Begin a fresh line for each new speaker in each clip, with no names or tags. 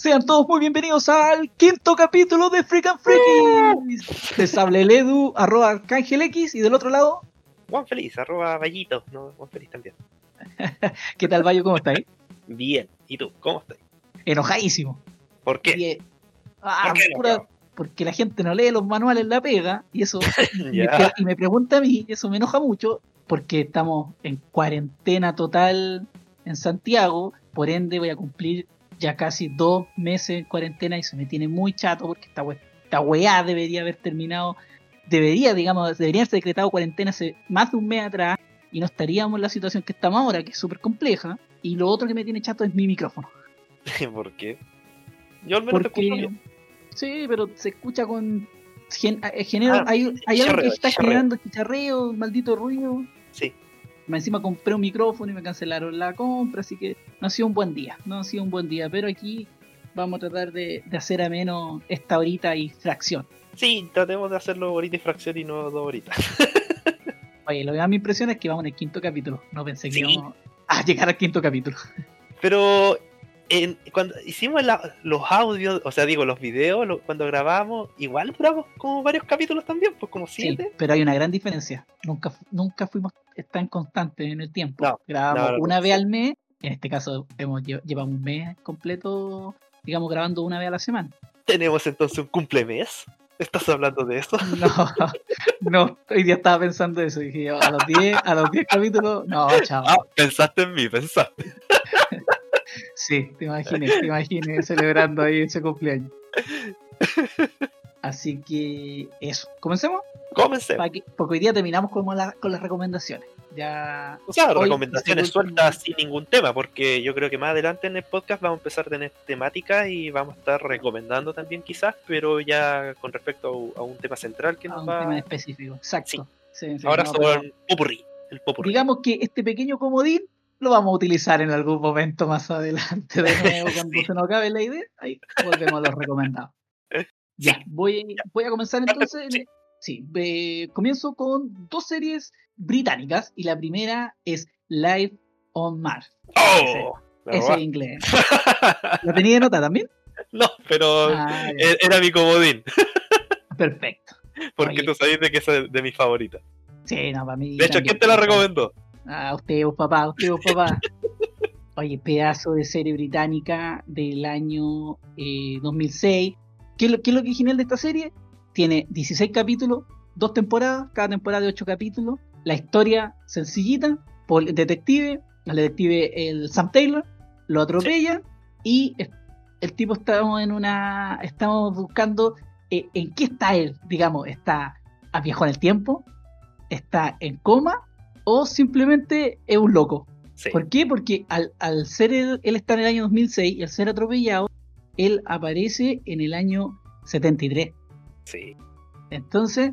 Sean todos muy bienvenidos al quinto capítulo de Freak and Freakies. Les habla el Edu, @ArcángelX, y del otro lado...
Juan Feliz, @Vallito, no, Juan Feliz también.
¿Qué tal, Bayo? ¿Cómo estáis?
Bien, ¿y tú? ¿Cómo estás?
Enojadísimo.
¿Por qué?
¿Por qué? Porque la gente no lee los manuales en la pega, y eso y me pregunta a mí, eso me enoja mucho, porque estamos en cuarentena total en Santiago, por ende voy a cumplir ya casi 2 meses en cuarentena y eso me tiene muy chato porque esta weá debería haber terminado, debería haber decretado cuarentena hace más de un mes atrás y no estaríamos en la situación que estamos ahora, que es súper compleja. Y lo otro que me tiene chato es mi micrófono.
¿Por qué? Yo al menos te escucho bien.
Sí, pero se escucha con... hay algo que está generando chicharreo, maldito ruido.
Sí.
Encima compré un micrófono y me cancelaron la compra, así que no ha sido un buen día, pero aquí vamos a tratar de hacer a menos esta horita y fracción.
Sí, tratemos de hacerlo horita y fracción y no 2 horitas.
Oye, lo que más me impresiona es que vamos en el quinto capítulo, no pensé que íbamos a llegar al quinto capítulo.
Pero cuando hicimos los audios, o sea, digo, los videos, cuando grabamos, igual duramos como varios capítulos también, pues como 7.
Sí, pero hay una gran diferencia. Nunca fuimos tan constantes en el tiempo.
No,
grabamos una vez al mes. En este caso llevamos un mes completo, digamos, grabando una vez a la semana.
¿Tenemos entonces un cumplemes? ¿Estás hablando de eso?
No, hoy día estaba pensando eso. Dije, a los 10 capítulos, no, chao.
Pensaste en mí, pensaste.
Sí, te imaginé celebrando ahí ese cumpleaños. Así que eso, ¿comencemos?
Comencemos.
Porque hoy día terminamos con las recomendaciones. Ya.
O sea, recomendaciones sueltas sin ningún tema, porque yo creo que más adelante en el podcast vamos a empezar a tener temáticas y vamos a estar recomendando también quizás, pero ya con respecto a un tema central que nos va...
un tema específico, exacto.
Sí, ahora son el popurrí.
Digamos que este pequeño comodín lo vamos a utilizar en algún momento más adelante de nuevo, cuando se nos acabe la idea, ahí volvemos a los recomendados. Ya, voy a comenzar entonces. Comienzo con 2 series británicas y la primera es Live on Mars. Ese es inglés. ¿Lo tenía de nota también?
No, pero era mi comodín.
Perfecto.
Porque tú sabes de que es de mis favoritas.
Sí, no, para mí.
De hecho, ¿quién te la recomendó?
Usted, vos papá. Oye, pedazo de serie británica del año 2006. ¿Qué es lo que es genial de esta serie? Tiene 16 capítulos, 2 temporadas, cada temporada de 8 capítulos. La historia sencillita, el detective, el Sam Taylor, lo atropella y el tipo estamos buscando en qué está él, digamos, viajó en el tiempo, está en coma o simplemente es un loco. Sí. ¿Por qué? Porque al ser él está en el año 2006 y al ser atropellado, él aparece en el año 73.
Sí.
Entonces,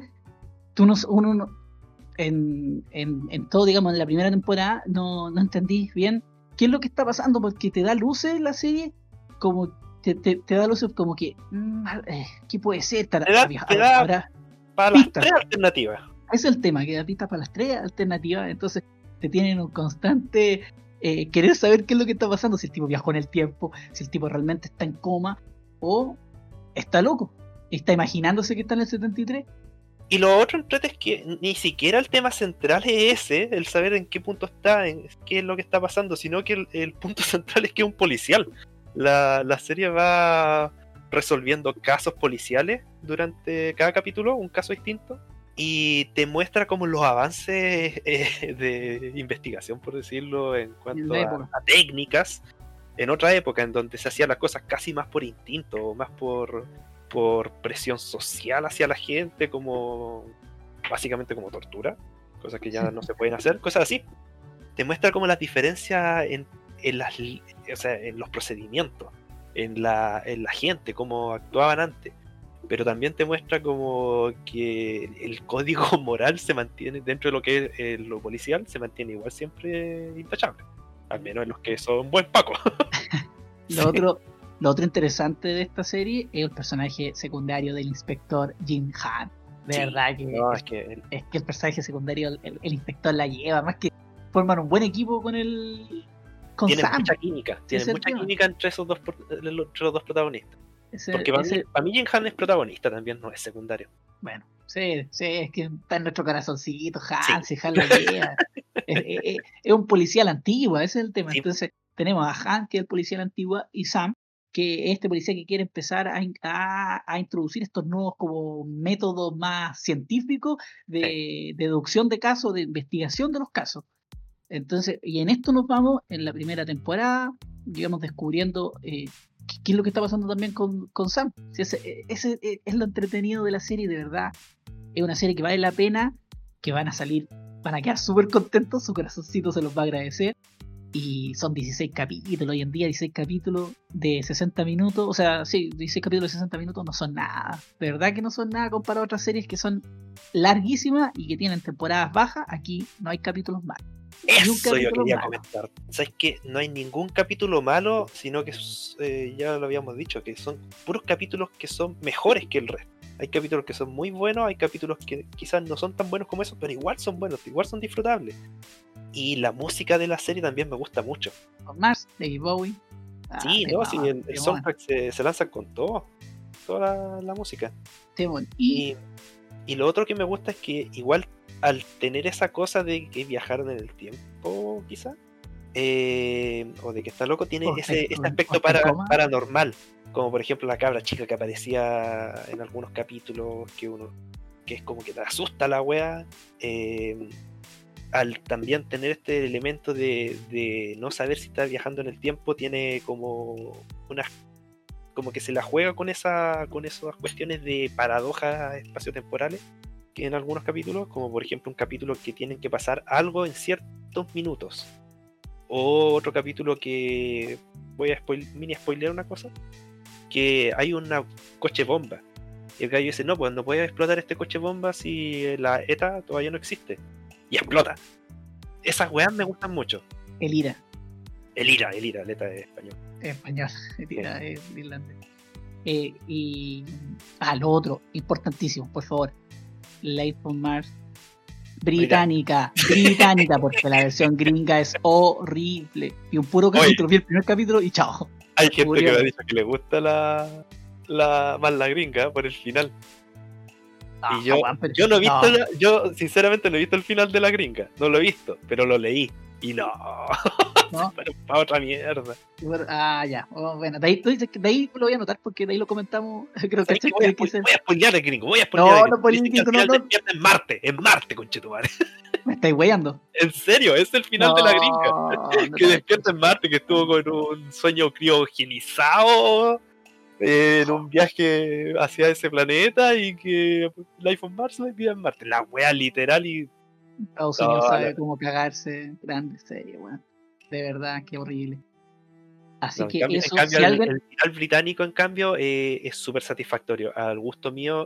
en todo, digamos, en la primera temporada no entendís bien qué es lo que está pasando, porque te da luces la serie, como te da luces como que ¿qué puede ser?
Te da para las 3 alternativas.
Ese es el tema, que da pistas para las 3 alternativas, entonces te tienen un constante querer saber qué es lo que está pasando, si el tipo viajó en el tiempo, si el tipo realmente está en coma o está loco, está imaginándose que está en el 73.
Y lo otro entrete es que ni siquiera el tema central es ese, el saber en qué punto está, qué es lo que está pasando, sino que el punto central es que es un policial. La serie va resolviendo casos policiales durante cada capítulo, un caso distinto, y te muestra como los avances de investigación, por decirlo, en cuanto a técnicas, en otra época en donde se hacían las cosas casi más por instinto, o más por presión social hacia la gente, como básicamente como tortura, cosas que ya no se pueden hacer, cosas así. Te muestra como las diferencias en los procedimientos, en la gente, cómo actuaban antes. Pero también te muestra como que el código moral se mantiene dentro de lo que es lo policial, se mantiene igual siempre intachable, al menos en los que son buen Paco.
Lo otro interesante de esta serie es el personaje secundario del inspector Jim Hunt. De verdad que es que el personaje secundario, el inspector la lleva, más que forman un buen equipo con el con
tienen
Sam.
mucha química.
Ese
Tienen
es el
mucha
tema.
química entre entre los dos protagonistas. Porque
Ese-
para mí Jim Han es protagonista también, no es secundario.
Bueno, sí, es que está en nuestro corazoncito,
Sí.
Han, si Han la lleva. Es un policial antigua, ese es el tema.
Sí.
Entonces, tenemos a Han, que es el policial antigua, y Sam, que es este policía que quiere empezar a introducir estos nuevos como métodos más científicos de deducción de casos, de investigación de los casos. Entonces, y en esto nos vamos en la primera temporada, digamos, descubriendo qué es lo que está pasando también con Sam. Si ese es lo entretenido de la serie, de verdad. Es una serie que vale la pena, que van a quedar súper contentos, su corazoncito se los va a agradecer. Y son 16 capítulos, hoy en día 16 capítulos de 60 minutos, o sea, sí, 16 capítulos de 60 minutos no son nada. De verdad que no son nada comparado a otras series que son larguísimas y que tienen temporadas bajas. Aquí no hay capítulos malos.
Eso yo quería comentar. ¿Sabes qué? No hay ningún capítulo malo, sino que ya lo habíamos dicho, que son puros capítulos que son mejores que el resto. Hay capítulos que son muy buenos, hay capítulos que quizás no son tan buenos como esos, pero igual son buenos, igual son disfrutables. Y la música de la serie también me gusta mucho.
Con Mars, David Bowie.
Sí, no, sí, el soundtrack se lanza con toda la música. Y lo otro que me gusta es que igual al tener esa cosa de que viajaron en el tiempo, quizá, o de que está loco, tiene ese aspecto paranormal, como por ejemplo la cabra chica que aparecía en algunos capítulos, que es como que te asusta la wea, al también tener este elemento de no saber si está viajando en el tiempo, tiene como que se la juega con esas cuestiones de paradojas espaciotemporales que en algunos capítulos, como por ejemplo un capítulo que tienen que pasar algo en ciertos minutos, o otro capítulo que voy a mini spoilear una cosa, que hay una coche bomba y el gallo dice, no, pues no puede explotar este coche bomba si la ETA todavía no existe, y explota. Esas weas me gustan mucho.
El IRA,
el ETA es español.
El IRA es irlandés. Y lo otro, importantísimo, por favor, Life on Mars británica, porque la versión gringa es horrible. Y un puro capítulo, vi el primer capítulo y chao.
Hay gente que me ha dicho que le gusta más la gringa por el final. Y yo no he visto yo sinceramente no he visto el final de la gringa, no lo he visto, pero lo leí y no. Pero para otra mierda.
Ya. Bueno, de ahí lo voy a anotar porque de ahí lo comentamos. Creo que
voy a spoilear el gringo, no. En Marte, conchetumare.
Me estáis weyando.
En serio, es el final de la gringa. Que despierta en Marte, que estuvo con un sueño criogenizado en un viaje hacia ese planeta y que Life on Mars la vida en Marte. La wea literal y
Estados Unidos sabe cómo cagarse. Grande serie, weón. De verdad, qué horrible. Así que
en cambio, el final británico, en cambio, es súper satisfactorio. Al gusto mío,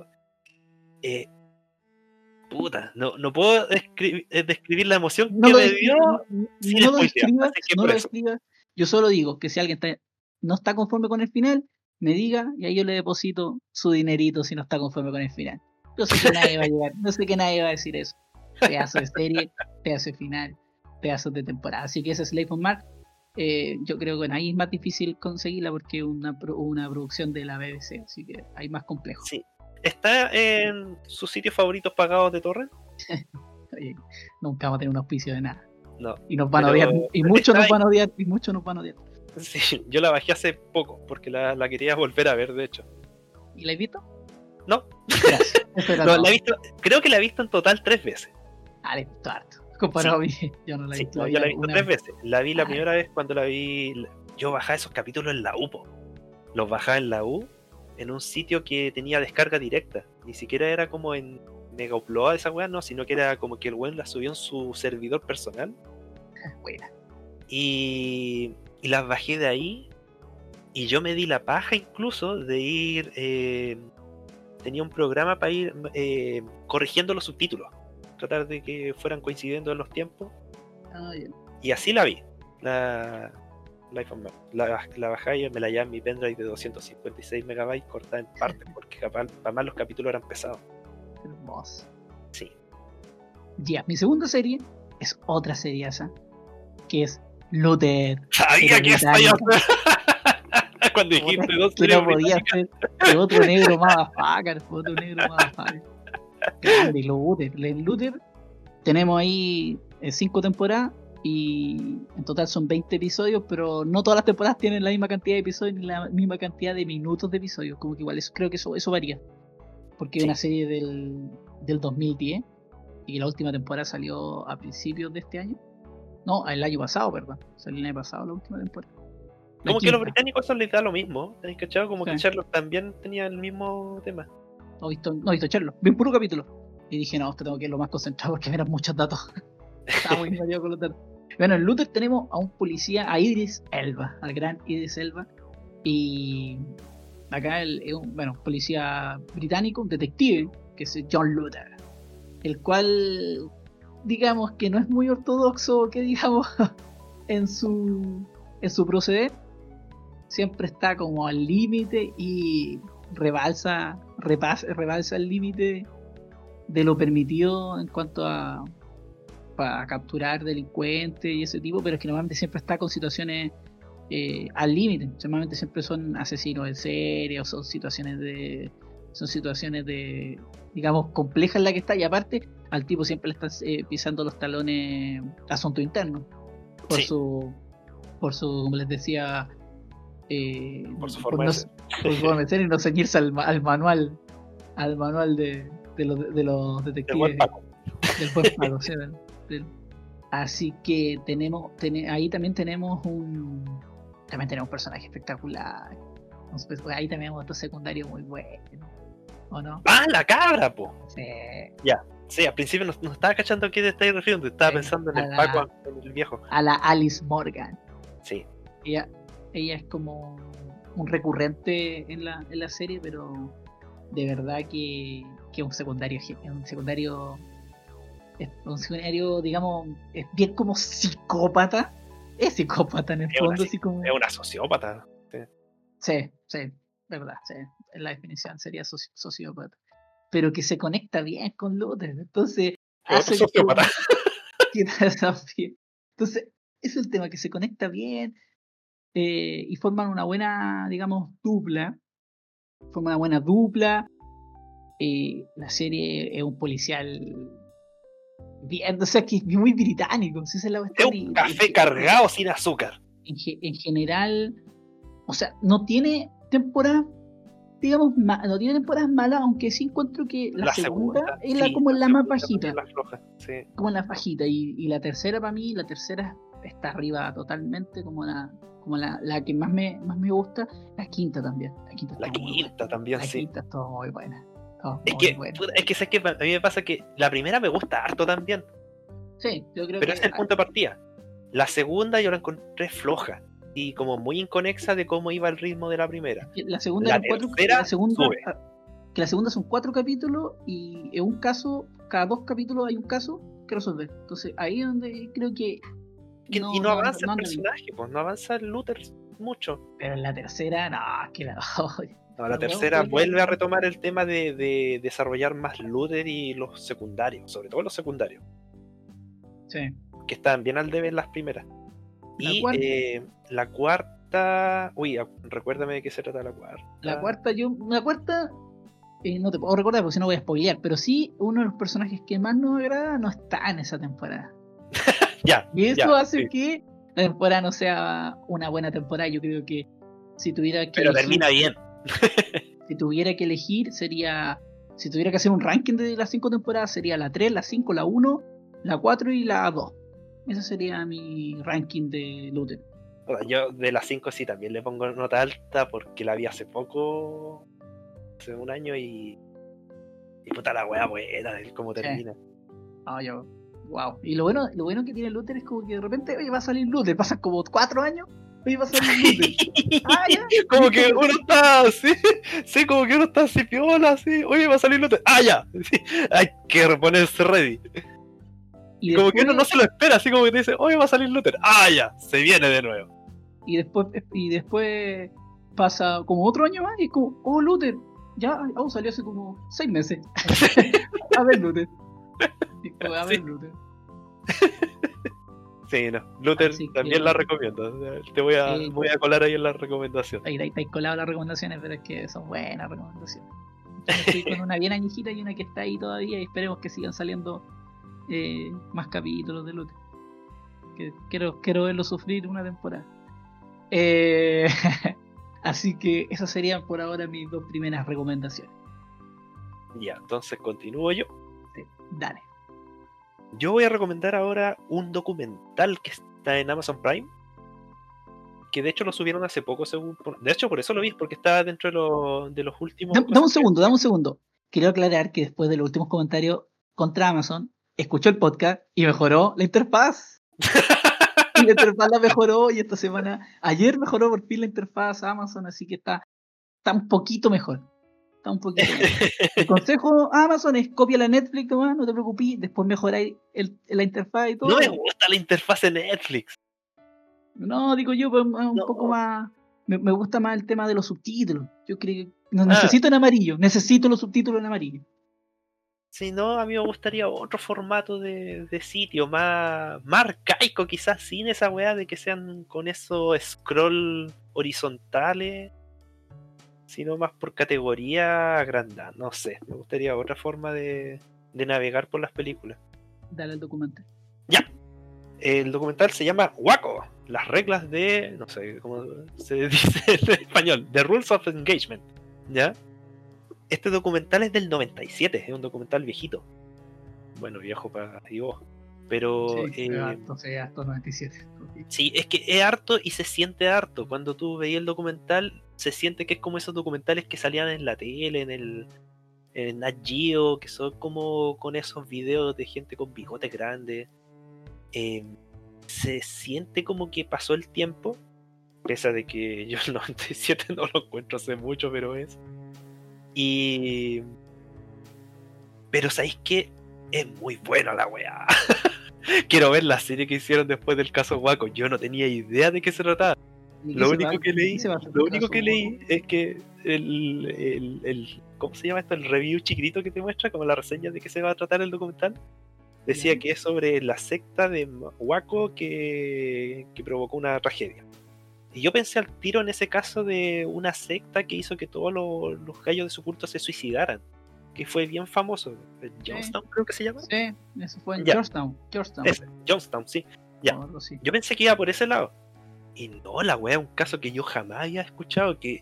no puedo describir la emoción que me dio.
No lo describas. Yo solo digo que si alguien no está conforme con el final, me diga y ahí yo le deposito su dinerito si no está conforme con el final. Yo sé que nadie va a llegar, no sé que nadie va a decir eso. Pedazo de serie, pedazo de final, pedazos de temporada. Así que ese es Life on Mars. Yo creo que ahí es más difícil conseguirla porque es una producción de la BBC, así que hay más complejo.
Sí. ¿Está en sus sitios favoritos pagados de torrent?
Oye, nunca vamos a tener un auspicio de nada.
No.
Y nos van a odiar, y muchos nos van a odiar,
Sí, yo la bajé hace poco porque la quería volver a ver, de hecho.
¿Y la he visto?
No.
Gracias.
No, la he visto, creo que la he visto en total 3 veces.
Le he visto harto. Comparado a mí, yo no la he visto.
Yo la he visto 3 veces. La vi la primera vez cuando la vi. Yo bajaba esos capítulos en la U, los bajaba en la U, en un sitio que tenía descarga directa. Ni siquiera era como en Mega Upload esa weá, no, sino que era como que el weón la subió en su servidor personal.
Buena.
Y las bajé de ahí. Y yo me di la paja incluso de ir. Tenía un programa para ir corrigiendo los subtítulos. Tratar de que fueran coincidiendo en los tiempos. Y así la vi. La bajé y me la llevé en mi pendrive de 256 megabytes cortada en partes, porque además los capítulos eran pesados.
Hermoso.
Sí.
Ya, mi segunda serie es otra seriaza, que es Luther.
Sabía que esto iba a ser. Cuando dijiste dos
Que no
series
podía
británicas.
ser otro negro motherfucker, otro negro motherfucker. Grande Luther. En Luther tenemos ahí 5 temporadas y en total son 20 episodios, pero no todas las temporadas tienen la misma cantidad de episodios ni la misma cantidad de minutos de episodios. Como que igual creo que eso varía. Porque es
Sí.
una serie del 2010 y la última temporada salió a principios de este año. No, el año pasado, perdón. Salió el año pasado la última temporada. La
Como que a los
quinta.
británicos eso les da lo mismo. ¿Has cachado? Como
Sí.
que Sherlock también tenía el mismo tema.
No he visto Sherlock, vi un puro capítulo. Y dije, no, tengo que ir lo más concentrado porque eran muchos datos. Estaba muy mareado con los datos. Bueno, en Luther tenemos a un policía, a Idris Elba, al gran Idris Elba. Y acá es un policía británico, un detective, que es John Luther. El cual, digamos que no es muy ortodoxo, que digamos, en su proceder. Siempre está como al límite y rebalsa el límite de lo permitido en cuanto a capturar delincuentes y ese tipo, pero es que normalmente siempre está con situaciones al límite. Normalmente siempre son asesinos en serie o son situaciones de digamos complejas en la que está, y aparte al tipo siempre le están pisando los talones asunto interno por
Sí.
su como les decía,
Por su forma de ser.
por su forma de ser y no ceñirse al manual de los detectives.
El buen Paco.
Del buen Paco, sí, así que ahí también tenemos un personaje espectacular. Entonces, pues, ahí tenemos otro secundario muy bueno, ¿o no?
¡Ah, la cabra, po!
Sí.
Sí, al principio no estaba cachando a qué te estáis refiriendo. Estaba
Sí,
pensando en
a
el
la-
Paco, en el viejo.
A la Alice Morgan.
Sí.
Ella es como un recurrente en la serie, pero de verdad que es un secundario, digamos, es bien como psicópata. Es psicópata en el
Es una
fondo, así como.
Es una sociópata.
Sí, verdad, sí. En la definición sería sociópata. Pero que se conecta bien con Luther. Entonces,
Es otro sociópata.
Entonces, es el tema, que se conecta bien y forman una buena, digamos, dupla. La serie es un policial bien, o sea, que es muy británico. Si esa es la
Es
cuestión,
un café cargado sin azúcar.
en general, o sea, no tiene temporadas, digamos, no tiene temporadas malas, aunque sí encuentro que la segunda es
sí,
como la más
segunda
bajita.
también la floja, sí.
Como en la bajita, y la tercera, para mí, está arriba totalmente, como la que más me gusta. La quinta también.
La quinta también,
La
sí.
quinta es todo muy buena.
Es que sé que a mí me pasa que la primera me gusta harto también,
Sí, yo creo
pero
que
es el punto de partida. La segunda yo la encontré floja y como muy inconexa de cómo iba el ritmo de la primera.
la segunda
La
eran cuatro,
tercera
la segunda,
sube.
que la segunda son 4 capítulos y en un caso, cada 2 capítulos hay un caso que resolver. Entonces ahí es donde creo que
Y no avanza el
anda bien.
personaje, pues no avanza el Luther mucho.
Pero en la tercera, no, es que la
No, la
Pero
tercera
bueno,
vuelve a retomar el tema de desarrollar más Luther y los secundarios, sobre todo los secundarios,
sí.
que estaban bien al debe en las primeras.
La
Y
cuarta-
la cuarta, recuérdame de qué se trata la cuarta.
La cuarta, no te puedo recordar porque si no voy a spoilear, pero sí, uno de los personajes que más nos agrada no está en esa temporada.
Ya.
Y eso
ya,
hace
sí.
que la temporada no sea una buena temporada. Yo creo que si tuviera que
Pero
elegir,
termina bien.
si tuviera que elegir, sería, si tuviera que hacer un ranking de las 5 temporadas, sería la 3, la 5, la 1, la 4 y la 2. Ese sería mi ranking de Luther.
O sea, yo de las 5 sí también le pongo nota alta porque la vi hace poco, hace un año y puta la wea buena, el cómo termina.
Wow. Y lo bueno que tiene Luther es como que de repente, oye, va a salir Luther, pasan como 4 años, oye, va a salir Luther. Ya.
Como que uno está así, sí, como que uno está así piola, así, oye, va a salir Luther, ya, sí, hay que reponerse ready.
Y
Como
después,
que uno no se lo espera, así como que te dice, oye, va a salir Luther, ya, se viene de nuevo.
y después pasa como otro año más y es como, oh, Luther, ya, salió hace como 6 meses. A ver, Luther. Y como, a ver,
Sí.
Luther.
Sí, no. Luther
Así
también
que,
la recomiendo. Te voy a,
sí,
voy a colar ahí en la recomendación.
ahí estáis coladas las recomendaciones, pero es que son buenas recomendaciones. Yo me fui con una bien añejita y una que está ahí todavía y esperemos que sigan saliendo más capítulos de Luther. Que quiero verlo sufrir una temporada. Eh, así que esas serían por ahora mis 2 primeras recomendaciones.
Ya, entonces continúo yo.
Sí, dale.
Yo voy a recomendar ahora un documental que está en Amazon Prime, que de hecho lo subieron hace poco, de hecho por eso lo vi, porque está dentro de los últimos
Dame
cosas
dame un segundo. Quiero aclarar que después de los últimos comentarios contra Amazon, escuchó el podcast y mejoró la interfaz. Y la interfaz la mejoró y esta semana, ayer mejoró por fin la interfaz Amazon, así que está un poquito mejor. Está un poquito mejor. El consejo a Amazon es copia la Netflix nomás, no te preocupes, después mejoráis la interfaz y todo.
No me gusta la interfaz de Netflix.
No, digo yo, pues, un
No.
poco más. Me gusta más el tema de los subtítulos. Yo creo que no necesito en amarillo, necesito los subtítulos en amarillo.
Si no, a mí me gustaría otro formato de sitio, más arcaico quizás, sin esa weá de que sean con esos scroll horizontales, sino más por categoría agrandada. No sé, me gustaría otra forma de navegar por las películas.
Dale al documental.
Ya, el documental se llama Waco, las reglas de, no sé cómo se dice en español, The Rules of Engagement. ¿Ya? Este documental es del 97, es un documental viejito. Bueno, viejo para vos. Pero
Sí, harto 97.
sí, es que es harto y se siente harto. Cuando tú veías el documental, se siente que es como esos documentales que salían en la tele, en Nat Geo, que son como con esos videos de gente con bigotes grandes. Se siente como que pasó el tiempo, pese a de que yo el 97 no lo encuentro hace mucho, pero es. Pero ¿sabéis qué? Es muy buena la weá. Quiero ver la serie que hicieron después del caso Waco. Yo no tenía idea de qué se trataba. Lo único que leí es que ¿cómo se llama esto? El review chiquitito que te muestra, como la reseña de qué se va a tratar el documental. Decía que es sobre la secta de Waco que provocó una tragedia. Y yo pensé al tiro en ese caso de una secta que hizo que todos los gallos de su culto se suicidaran. Que fue bien famoso. Jonestown, creo que se llama.
Sí, eso fue en Georgetown.
Jonestown, sí. Ya.
No, sí.
Yo pensé que iba por ese lado. Y no, la wea es un caso que yo jamás había escuchado. Que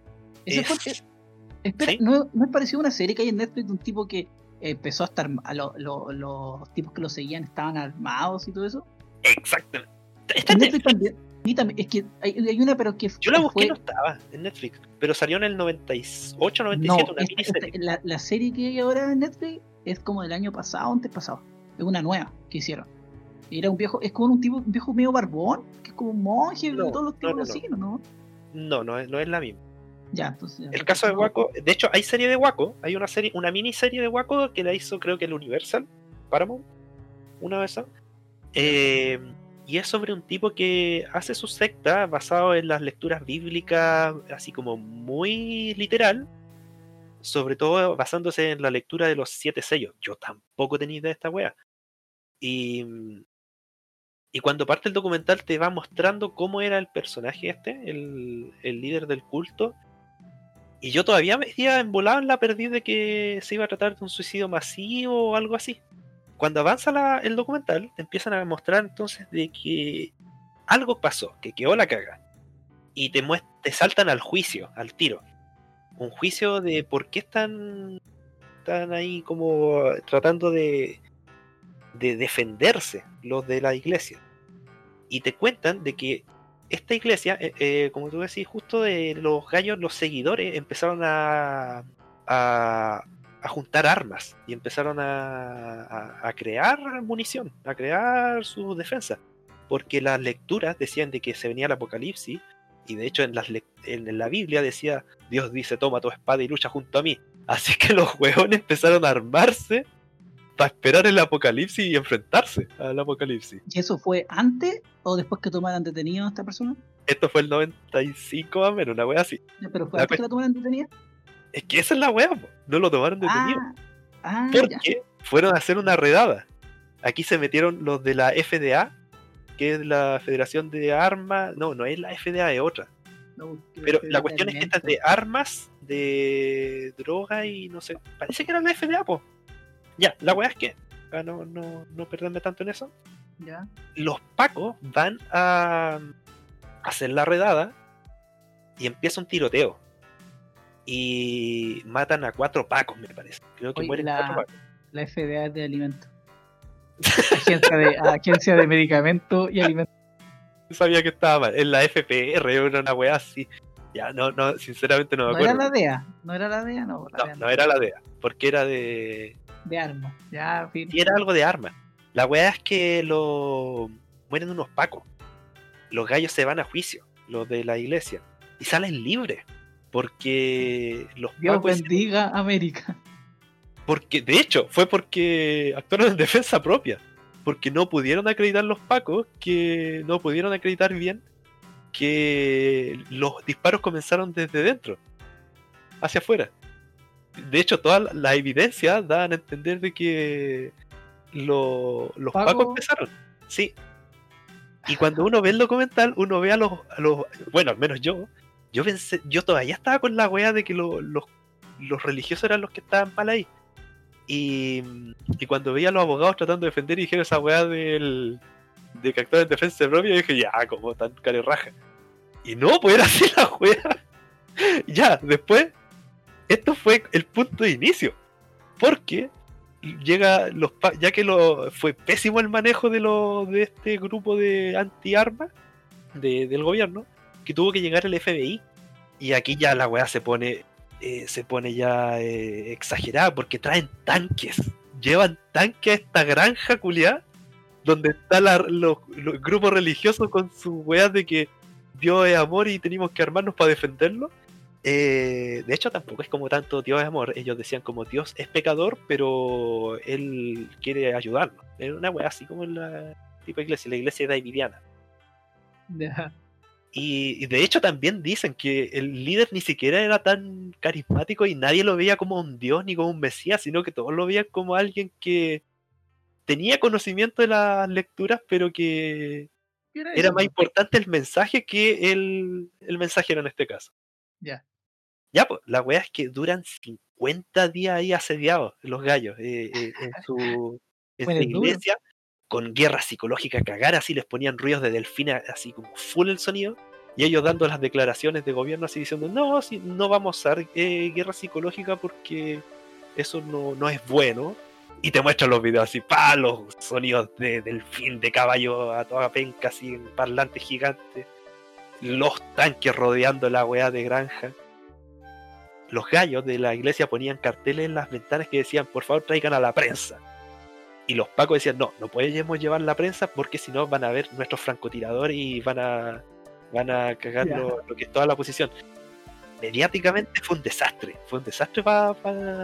espera,
¿sí?
¿no es parecido a una serie que hay en Netflix de un tipo que empezó a estar. Los tipos que lo seguían estaban armados y todo eso?
Exactamente.
En Netflix también. Es que hay una, pero que
yo la busqué, no estaba en Netflix, pero salió en el 98, 97,
no,
una miniserie.
La serie que hay ahora en Netflix es como del año pasado, antes pasado. Es una nueva que hicieron. Y era un viejo, es como un viejo medio barbón, que es como un monje, todos los tipos lo siguen, ¿no?
No es la misma.
Ya, entonces.
El caso de Waco, de hecho hay serie de Waco, hay una miniserie de Waco que la hizo creo que el Universal, Paramount, una de esas. Y es sobre un tipo que hace su secta basado en las lecturas bíblicas, así como muy literal, sobre todo basándose en la lectura de los 7 sellos. Yo tampoco tenía idea de esta wea. Y cuando parte el documental te va mostrando cómo era el personaje el líder del culto. Y yo todavía me había embolado en la perdiz de que se iba a tratar de un suicidio masivo o algo así. Cuando avanza el documental, te empiezan a mostrar entonces de que algo pasó, que quedó la caga. Y te saltan al juicio, al tiro. Un juicio de por qué están ahí como tratando de defenderse los de la iglesia. Y te cuentan de que esta iglesia, como tú decís, justo de los gallos, los seguidores empezaron a juntar armas y empezaron a crear munición, a crear sus defensas, porque las lecturas decían de que se venía el apocalipsis, y de hecho en la Biblia decía, Dios dice, toma tu espada y lucha junto a mí. Así que los hueones empezaron a armarse para esperar el apocalipsis y enfrentarse al apocalipsis.
¿Y eso fue antes o después que tomaran detenido a esta persona?
Esto fue el 95 más o menos, una wea así.
¿Pero fue antes que la tomaran detenida?
Es que esa es la wea, no lo tomaron detenido.
Porque
fueron a hacer una redada. Aquí se metieron los de la FDA que es la Federación de Armas. No es la FDA, es otra.
No,
Pero la cuestión es que esta es de armas, de droga y no sé. Parece que era la FDA, po. Ya, la weá es que, para no perderme tanto en eso,
Ya.
los pacos van a hacer la redada y empieza un tiroteo. Y matan a 4 pacos, me parece. Creo que
Oye,
mueren 4 pacos.
la FDA es de alimentos. Agencia de Medicamentos y Alimentos.
Sabía que estaba mal. En la FPR era una weá así. Ya, sinceramente no me
No
acuerdo.
era la DEA, no era la DEA, no.
No era la DEA, porque era de
armas. Ya, fin.
Y era algo de armas. La weá es que mueren unos pacos. Los gallos se van a juicio, los de la iglesia, y salen libres. Porque los
Dios
pacos.
bendiga América.
Porque, de hecho, fue porque actuaron en defensa propia. Porque no pudieron acreditar los pacos, que no pudieron acreditar bien que los disparos comenzaron desde dentro, hacia afuera. De hecho, todas las evidencias dan a entender de que los pacos empezaron. Sí. Y cuando uno ve el documental, uno ve a los bueno, al menos yo pensé, yo todavía estaba con la wea de que los religiosos eran los que estaban mal ahí. Y cuando veía a los abogados tratando de defender y dijeron esa wea de que actuaron en defensa propia, dije, ya, como tan carerraja. Y no, pues era así la wea. Ya, después, esto fue el punto de inicio. Porque llega ya que fue pésimo el manejo de este grupo de anti-armas del gobierno, que tuvo que llegar el FBI. Y aquí ya la weá se pone ya exagerada, porque traen tanques. Llevan tanques a esta granja culiada, donde están los grupos religiosos con sus weas de que Dios es amor y tenemos que armarnos para defenderlo. De hecho, tampoco es como tanto Dios es amor. Ellos decían como Dios es pecador, pero Él quiere ayudarnos. Es una wea así como en la tipo de iglesia, la iglesia davidiana.
Yeah.
Y de hecho también dicen que el líder ni siquiera era tan carismático y nadie lo veía como un dios ni como un mesías, sino que todos lo veían como alguien que tenía conocimiento de las lecturas, pero que era más importante el mensaje que el mensajero en este caso.
Ya.
Ya, pues, la wea es que duran 50 días ahí asediados los gallos en su iglesia, con guerra psicológica a cagar, así les ponían ruidos de delfines, así como full el sonido, y ellos dando las declaraciones de gobierno así diciendo, no vamos a hacer guerra psicológica porque eso no es bueno. Y te muestran los videos así, los sonidos de delfín, de caballo a toda penca, así en parlantes gigantes, los tanques rodeando la weá de granja. Los gallos de la iglesia ponían carteles en las ventanas que decían, por favor traigan a la prensa. Y los pacos decían, no podemos llevar la prensa porque si no van a ver nuestros francotiradores y van a cagar lo que es toda la oposición. Mediáticamente fue un desastre para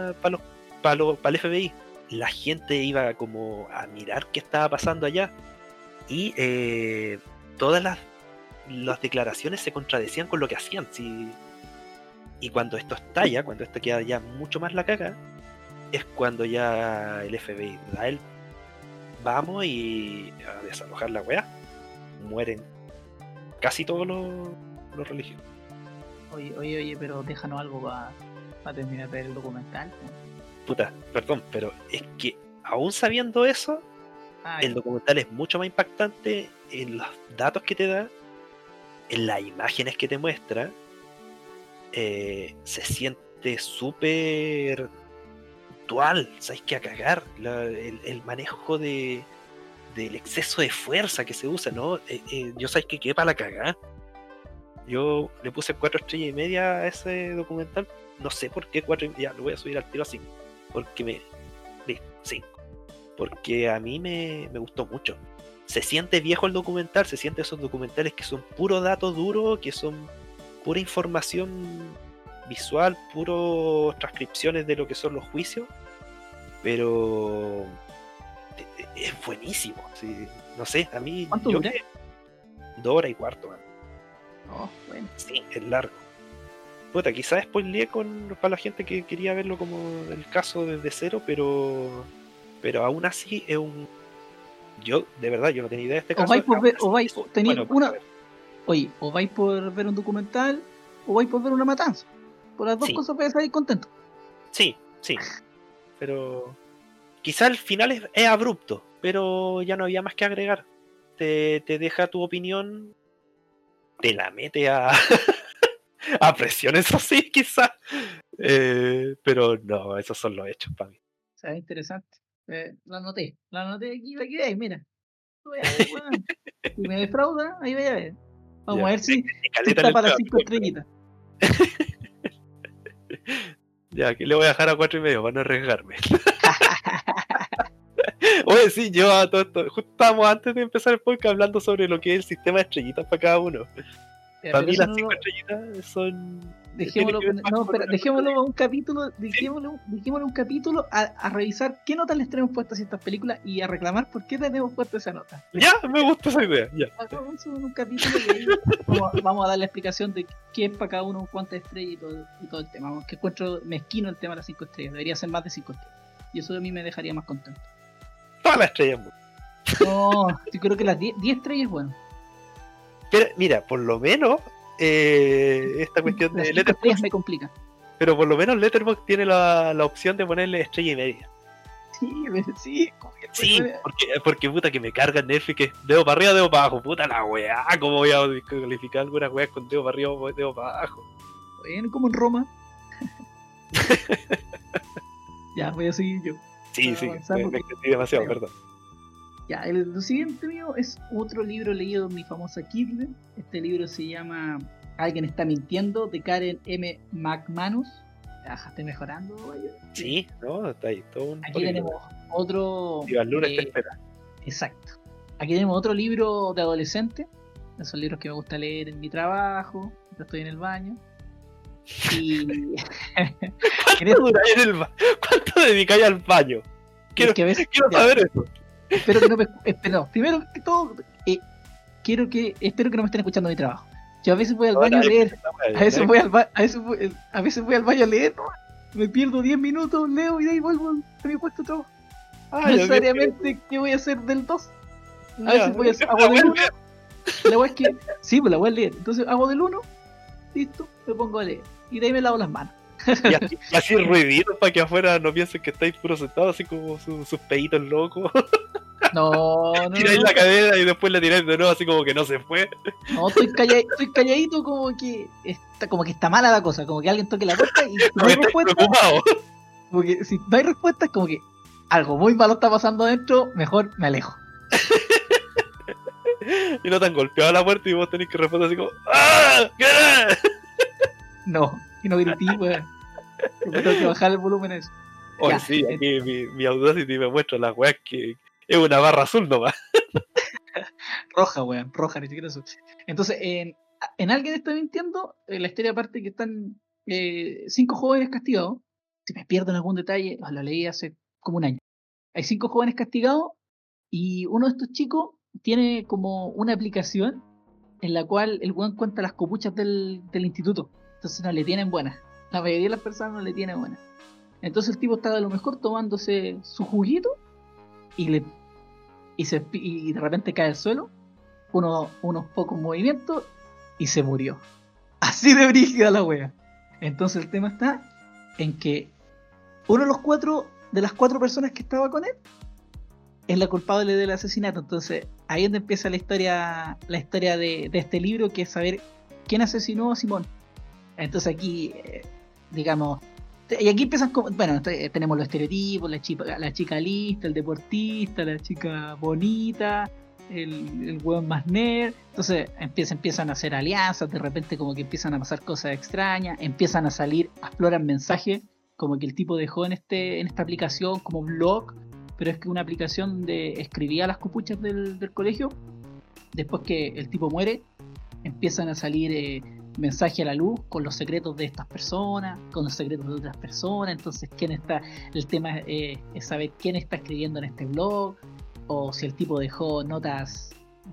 el FBI. La gente iba como a mirar qué estaba pasando allá y todas las declaraciones se contradecían con lo que hacían. ¿Sí? Y cuando esto estalla, cuando esto queda ya mucho más la caga, es cuando ya el FBI da el vamos y a desalojar la weá. Mueren casi todos los religiosos.
Oye, pero déjanos algo para terminar de ver el documental.
Puta, perdón, pero es que aún sabiendo eso, el documental es mucho más impactante en los datos que te da, en las imágenes que te muestra. Se siente súper actual, ¿sabes qué? A cagar el manejo del exceso de fuerza que se usa, ¿no? Yo sabes que quedé para la cagada. Yo le puse 4.5 a ese documental, no sé por qué 4, ya lo voy a subir al tiro a 5, porque 5, porque a mí me gustó mucho. Se siente viejo el documental, se siente esos documentales que son puro dato duro, que son pura información visual, puro transcripciones de lo que son los juicios, pero es buenísimo. ¿Sí? No sé, a mí
¿cuánto dura?
2 horas y cuarto, man.
Bueno.
Sí, es largo. Puta, quizás spoileé para la gente que quería verlo como el caso desde cero, pero aún así es un Yo, de verdad, yo no tenía idea de este
O
caso.
vais por ver, o vais tener
Bueno,
una,
a ver.
oye, o vais por ver un documental, o vais por ver una matanza. Por las dos
Sí.
cosas vais a salir contento.
Sí. Pero quizá el final es abrupto, pero ya no había más que agregar. Te deja tu opinión, te la mete a, a presión, eso sí, quizá. Pero no, esos son los hechos para mí.
O sea, interesante. La anoté aquí para que veáis, mira. Voy a ver, weón. Si me defrauda, ahí voy a ver. Vamos
Ya,
a ver si
caleta
está
en el
para las
chat,
5 estrellitas.
Ya, que le voy a dejar a 4.5 para no arriesgarme. Oye, sí, yo a todo esto, justo estábamos antes de empezar el podcast hablando sobre lo que es el sistema de estrellitas para cada uno.
Ya,
Para
pero
mí
eso
las
no
5
lo-
estrellitas son...
Dejémoslo,
tiene que ver más
no,
con
espera,
la
dejémoslo
cultura.
a un capítulo, dejémosle un capítulo a revisar qué notas les tenemos puestas a estas películas y a reclamar por qué tenemos puesta esa nota.
Ya, me gusta esa idea, ya.
Hagamos eso en un capítulo y ahí vamos a dar la explicación de qué es para cada uno, cuántas estrellas y todo el tema. Porque encuentro mezquino el tema de las 5 estrellas, debería ser más de 5 estrellas. Y eso a mí me dejaría más contento.
Todas las estrellas.
No, yo creo que las 10 estrellas es bueno.
Pero mira, por lo menos esta cuestión
Las
de
5 estrellas
Letterboxd,
me complica.
pero por lo menos Letterboxd tiene la opción de ponerle estrella y media.
Sí, como que
Sí, porque puta que me carga Netflix, que dedo para arriba, dedo para abajo, puta la weá, ¿cómo voy a calificar algunas weas con dedo para arriba o dedo para abajo?
Bien, como en Roma. Ya, voy a seguir yo.
Sí,
Para
sí,
avanzar,
me
porque-
extendí demasiado,
creo.
perdón.
Ya, lo siguiente mío es otro libro leído en mi famosa Kindle. Este libro se llama Alguien está mintiendo, de Karen M. McManus. Ya, estoy mejorando, vaya.
Sí, no, está ahí, todo un
Aquí tenemos otro.
Y al lunes te espera.
Exacto. Aquí tenemos otro libro de adolescente. Esos libros que me gusta leer en mi trabajo, mientras estoy en el baño. Y.
¿Cuánto duráis en el baño? ¿Cuánto dedicáis al baño? Quiero,
que a veces-
quiero
ya.
saber eso.
Espero que no me no, primero que todo, espero que no me estén escuchando mi trabajo. Yo a veces voy al baño a leer, a veces voy al baño a leer, ¿no? Me pierdo 10 minutos, leo y de ahí vuelvo a mi puesto de trabajo. No necesariamente que voy a hacer del 2. A veces voy a hacer, hago del 1. La weá es que, sí, pues la voy a leer. Entonces hago del 1, listo, me pongo a leer. Y de ahí me lavo las manos.
Y así ruiditos para que afuera no piensen que estáis puro sentados, así como sus peditos locos.
No,
Tiráis la cadera y después la tiráis de nuevo, así como que no se fue.
No, estoy calladito como que está mala la cosa, como que alguien toque la puerta y no hay
Estoy
respuesta,
preocupado.
porque si no hay respuesta es como que algo muy malo está pasando adentro, mejor me alejo.
Y no te han golpeado la puerta y vos tenés que responder así como ¡ah! ¿Qué?
No, y no grití, weón. Porque tengo que bajar el volumen a eso.
Oye,
Ya,
sí, aquí mi Audacity me muestra las weas que es una barra azul nomás.
Roja, weón, roja, ni siquiera eso. Entonces, en Alguien está mintiendo, la historia parte que están 5 jóvenes castigados. Si me pierdo en algún detalle, lo leí hace como un año. Hay 5 jóvenes castigados y uno de estos chicos tiene como una aplicación en la cual el weón cuenta las copuchas del instituto. Entonces no le tienen buenas. La mayoría de las personas no le tienen buenas. Entonces el tipo está a lo mejor tomándose su juguito y de repente cae al suelo, unos pocos movimientos y se murió. Así de brígida la wea. Entonces el tema está en que uno de las 4 personas que estaba con él es la culpable del asesinato. Entonces ahí es donde empieza la historia de este libro, que es saber quién asesinó a Simón. Entonces aquí, digamos, y aquí empiezan como, bueno, tenemos los estereotipos, la chica lista, el deportista, la chica bonita, el hueón más nerd. Entonces empiezan a hacer alianzas, de repente como que empiezan a pasar cosas extrañas, empiezan a salir, exploran mensajes como que el tipo dejó en esta aplicación como blog, pero es que una aplicación donde escribía las copuchas del colegio. Después que el tipo muere, empiezan a salir mensajes a la luz con los secretos de estas personas, con los secretos de otras personas. Entonces el tema es saber quién está escribiendo en este blog, o si el tipo dejó notas,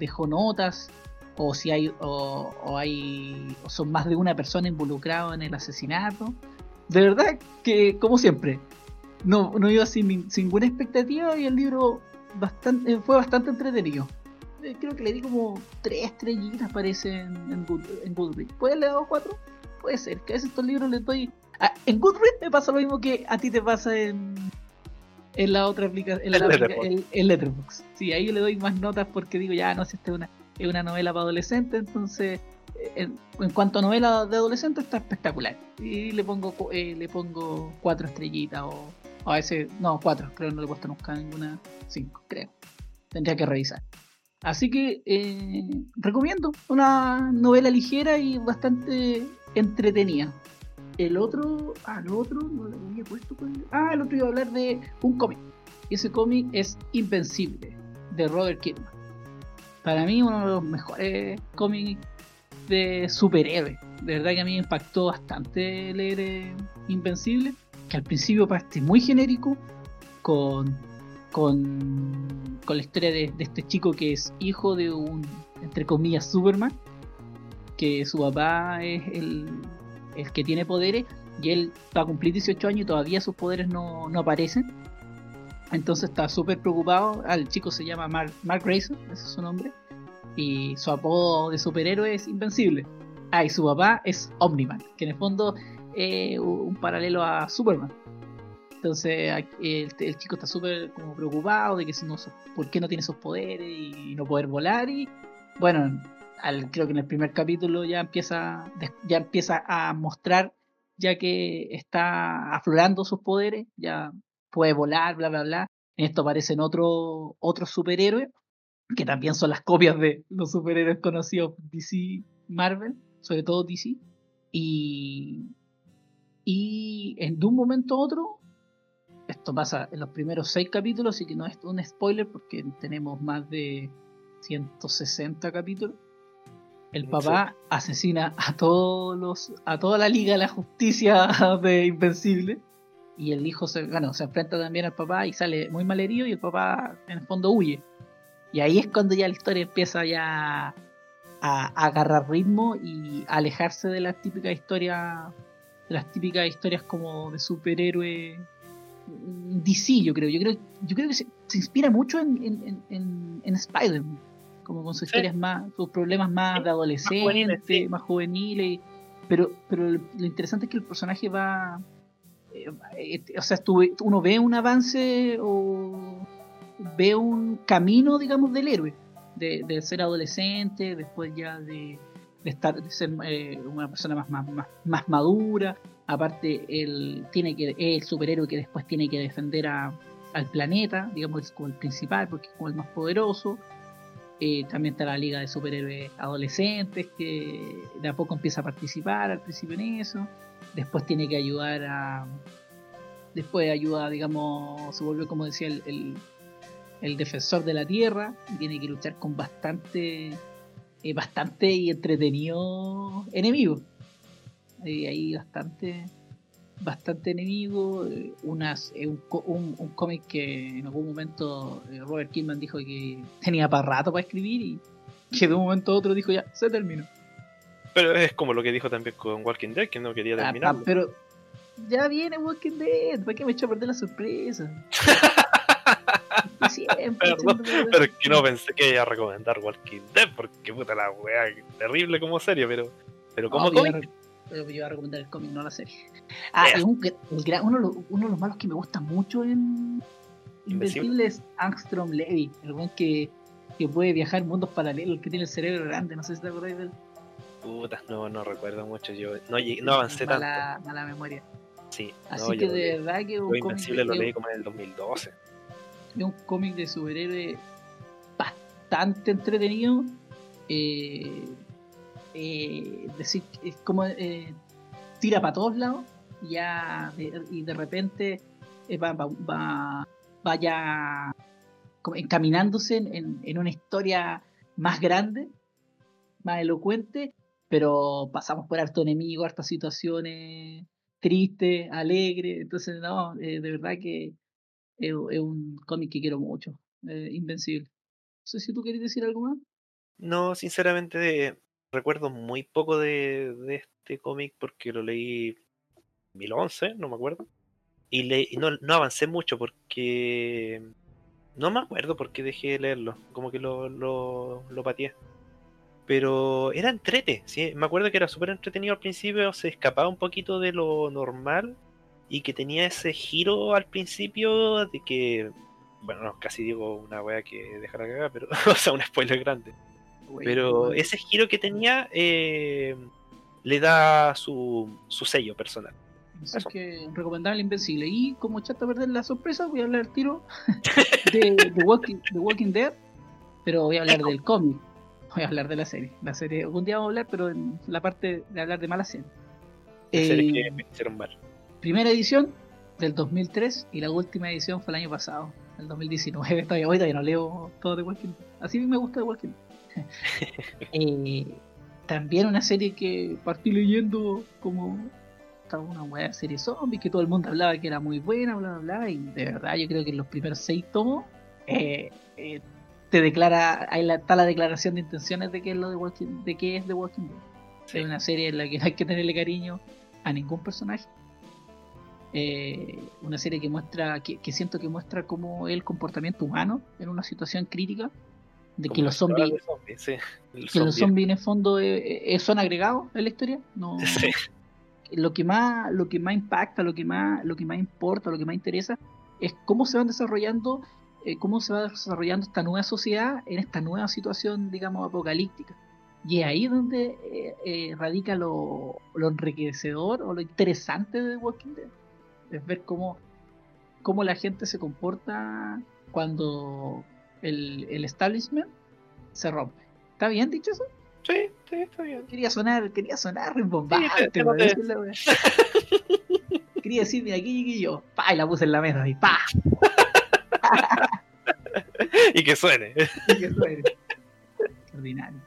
o si hay o son más de una persona involucrada en el asesinato. De verdad que, como siempre, no iba sin ninguna expectativa, y el libro fue bastante entretenido. Creo que le di como 3 estrellitas, parece, en Goodreads. ¿Puede haberle dado 4? Puede ser, que a veces estos libros les doy... en Goodreads me pasa lo mismo que a ti te pasa en la otra aplicación, en Letterboxd. Sí, ahí yo le doy más notas porque digo, ya, no sé, esta es una novela para adolescentes, entonces, en cuanto a novela de adolescente, está espectacular. Y le pongo 4 estrellitas, o a veces, no, 4, creo que no le he puesto nunca ninguna 5, creo. Tendría que revisar. Así que recomiendo una novela ligera y bastante entretenida. El otro no le había puesto. El otro iba a hablar de un cómic. Y ese cómic es Invencible, de Robert Kirkman. Para mí, uno de los mejores cómics de superhéroes. De verdad que a mí me impactó bastante leer Invencible, que al principio parece muy genérico, con la historia de este chico que es hijo de un, entre comillas, Superman, que su papá es el que tiene poderes, y él va a cumplir 18 años y todavía sus poderes no aparecen. Entonces está súper preocupado. El chico se llama Mark Grayson, ese es su nombre, y su apodo de superhéroe es Invencible. Y su papá es Omniman, que en el fondo es un paralelo a Superman. Entonces el chico está súper como preocupado de que por qué no tiene esos poderes y no poder volar. Y bueno, creo que en el primer capítulo ya empieza a mostrar, ya que está aflorando sus poderes, ya puede volar, bla bla bla. En esto aparecen otros superhéroes que también son las copias de los superhéroes conocidos DC, Marvel, sobre todo DC. Y de un momento a otro, esto pasa en los primeros 6 capítulos, así que no es un spoiler porque tenemos más de 160 capítulos. El papá asesina a toda la Liga de la Justicia de Invencible, y el hijo se enfrenta también al papá y sale muy mal herido, y el papá en el fondo huye. Y ahí es cuando ya la historia empieza ya a agarrar ritmo y a alejarse de las típicas historias como de superhéroe DC. Yo creo que se inspira mucho en Spider-Man, como con sus historias sus problemas más de adolescente, más juveniles, pero lo interesante es que el personaje va, o sea, uno ve un avance o ve un camino, digamos, del héroe, de ser adolescente, después ya de ser una persona más madura. Aparte, el superhéroe que después tiene que defender al planeta, digamos, es como el principal, porque es como el más poderoso. También está la liga de superhéroes adolescentes, que de a poco empieza a participar al principio en eso. Después tiene que ayudar después ayuda, digamos, se vuelve, como decía, el defensor de la tierra, y tiene que luchar con bastante y entretenido enemigo. Hay bastante enemigo. Un cómic que en algún momento Robert Kirkman dijo que tenía para rato para escribir, y que de un momento a otro dijo, ya, se terminó.
Pero es como lo que dijo también con Walking Dead, que no quería terminarlo.
Pero ya viene Walking Dead, ¿para qué me echó a perder la sorpresa?
Perdón, pero es que no pensé que iba a recomendar Walking Dead, porque puta la wea, terrible como serie, pero como cómic.
Pero yo iba a recomendar el cómic, no la serie. Uno de los malos que me gusta mucho en Invencible es Angstrom Levy, el buen que puede viajar en mundos paralelos, el que tiene el cerebro grande, no sé si te acordáis de él.
Puta, no recuerdo mucho, yo no avancé tanto.
Mala memoria.
Sí,
así que de verdad que un
Invencible lo leí como en el 2012.
Es un cómic de superhéroe bastante entretenido. Decir, es como tira para todos lados, y de repente vaya como encaminándose en una historia más grande, más elocuente, pero pasamos por harto enemigo, hartas situaciones tristes, alegres. Entonces, no, de verdad que es un cómic que quiero mucho, Invencible. No sé si tú querés decir algo más.
No, sinceramente recuerdo muy poco de este cómic porque lo leí en 2011, no me acuerdo. Y no avancé mucho porque No me acuerdo por qué dejé de leerlo, como que lo pateé. Pero era entrete, sí, me acuerdo que era súper entretenido al principio, se escapaba un poquito de lo normal y que tenía ese giro al principio de que, bueno, no, casi digo una wea que deja la cagada, pero, o sea, un spoiler grande. Pero ese giro que tenía le da su sello personal.
Así que recomendable Invencible. Y como chata a perder la sorpresa, voy a hablar tiro de The Walking Dead, pero voy a hablar del cómic. Voy a hablar de la serie. La serie, algún día vamos a hablar, pero en la parte de hablar de malas series.
Series que me hicieron mal.
Primera edición del 2003 y la última edición fue el año pasado, el 2019. Todavía no leo todo de Walking Dead. Así me gusta The Walking Dead. También una serie que partí leyendo como una buena serie zombie que todo el mundo hablaba que era muy buena, bla bla bla, y de verdad yo creo que en los primeros 6 tomos te declara, está la declaración de intenciones de que es lo de que es The Walking Dead. Sí. Es una serie en la que no hay que tenerle cariño a ningún personaje. Una serie que muestra, que siento que muestra cómo es el comportamiento humano en una situación crítica, de que los zombies,
sí.
Los zombies en el fondo son agregados en la historia. No, sí. Lo que más impacta, lo que más importa, lo que más interesa es cómo se van desarrollando, cómo se va desarrollando esta nueva sociedad en esta nueva situación, digamos, apocalíptica. Y es ahí donde radica lo enriquecedor o lo interesante de The Walking Dead. Es ver cómo la gente se comporta cuando el establishment se rompe. ¿Está bien dicho eso?
Sí, está bien.
Quería sonar rimbombante. Sí, quería decir, mira, aquí llegué yo. Pa, y la puse en la mesa, y pa.
Y que suene.
Qué ordinario.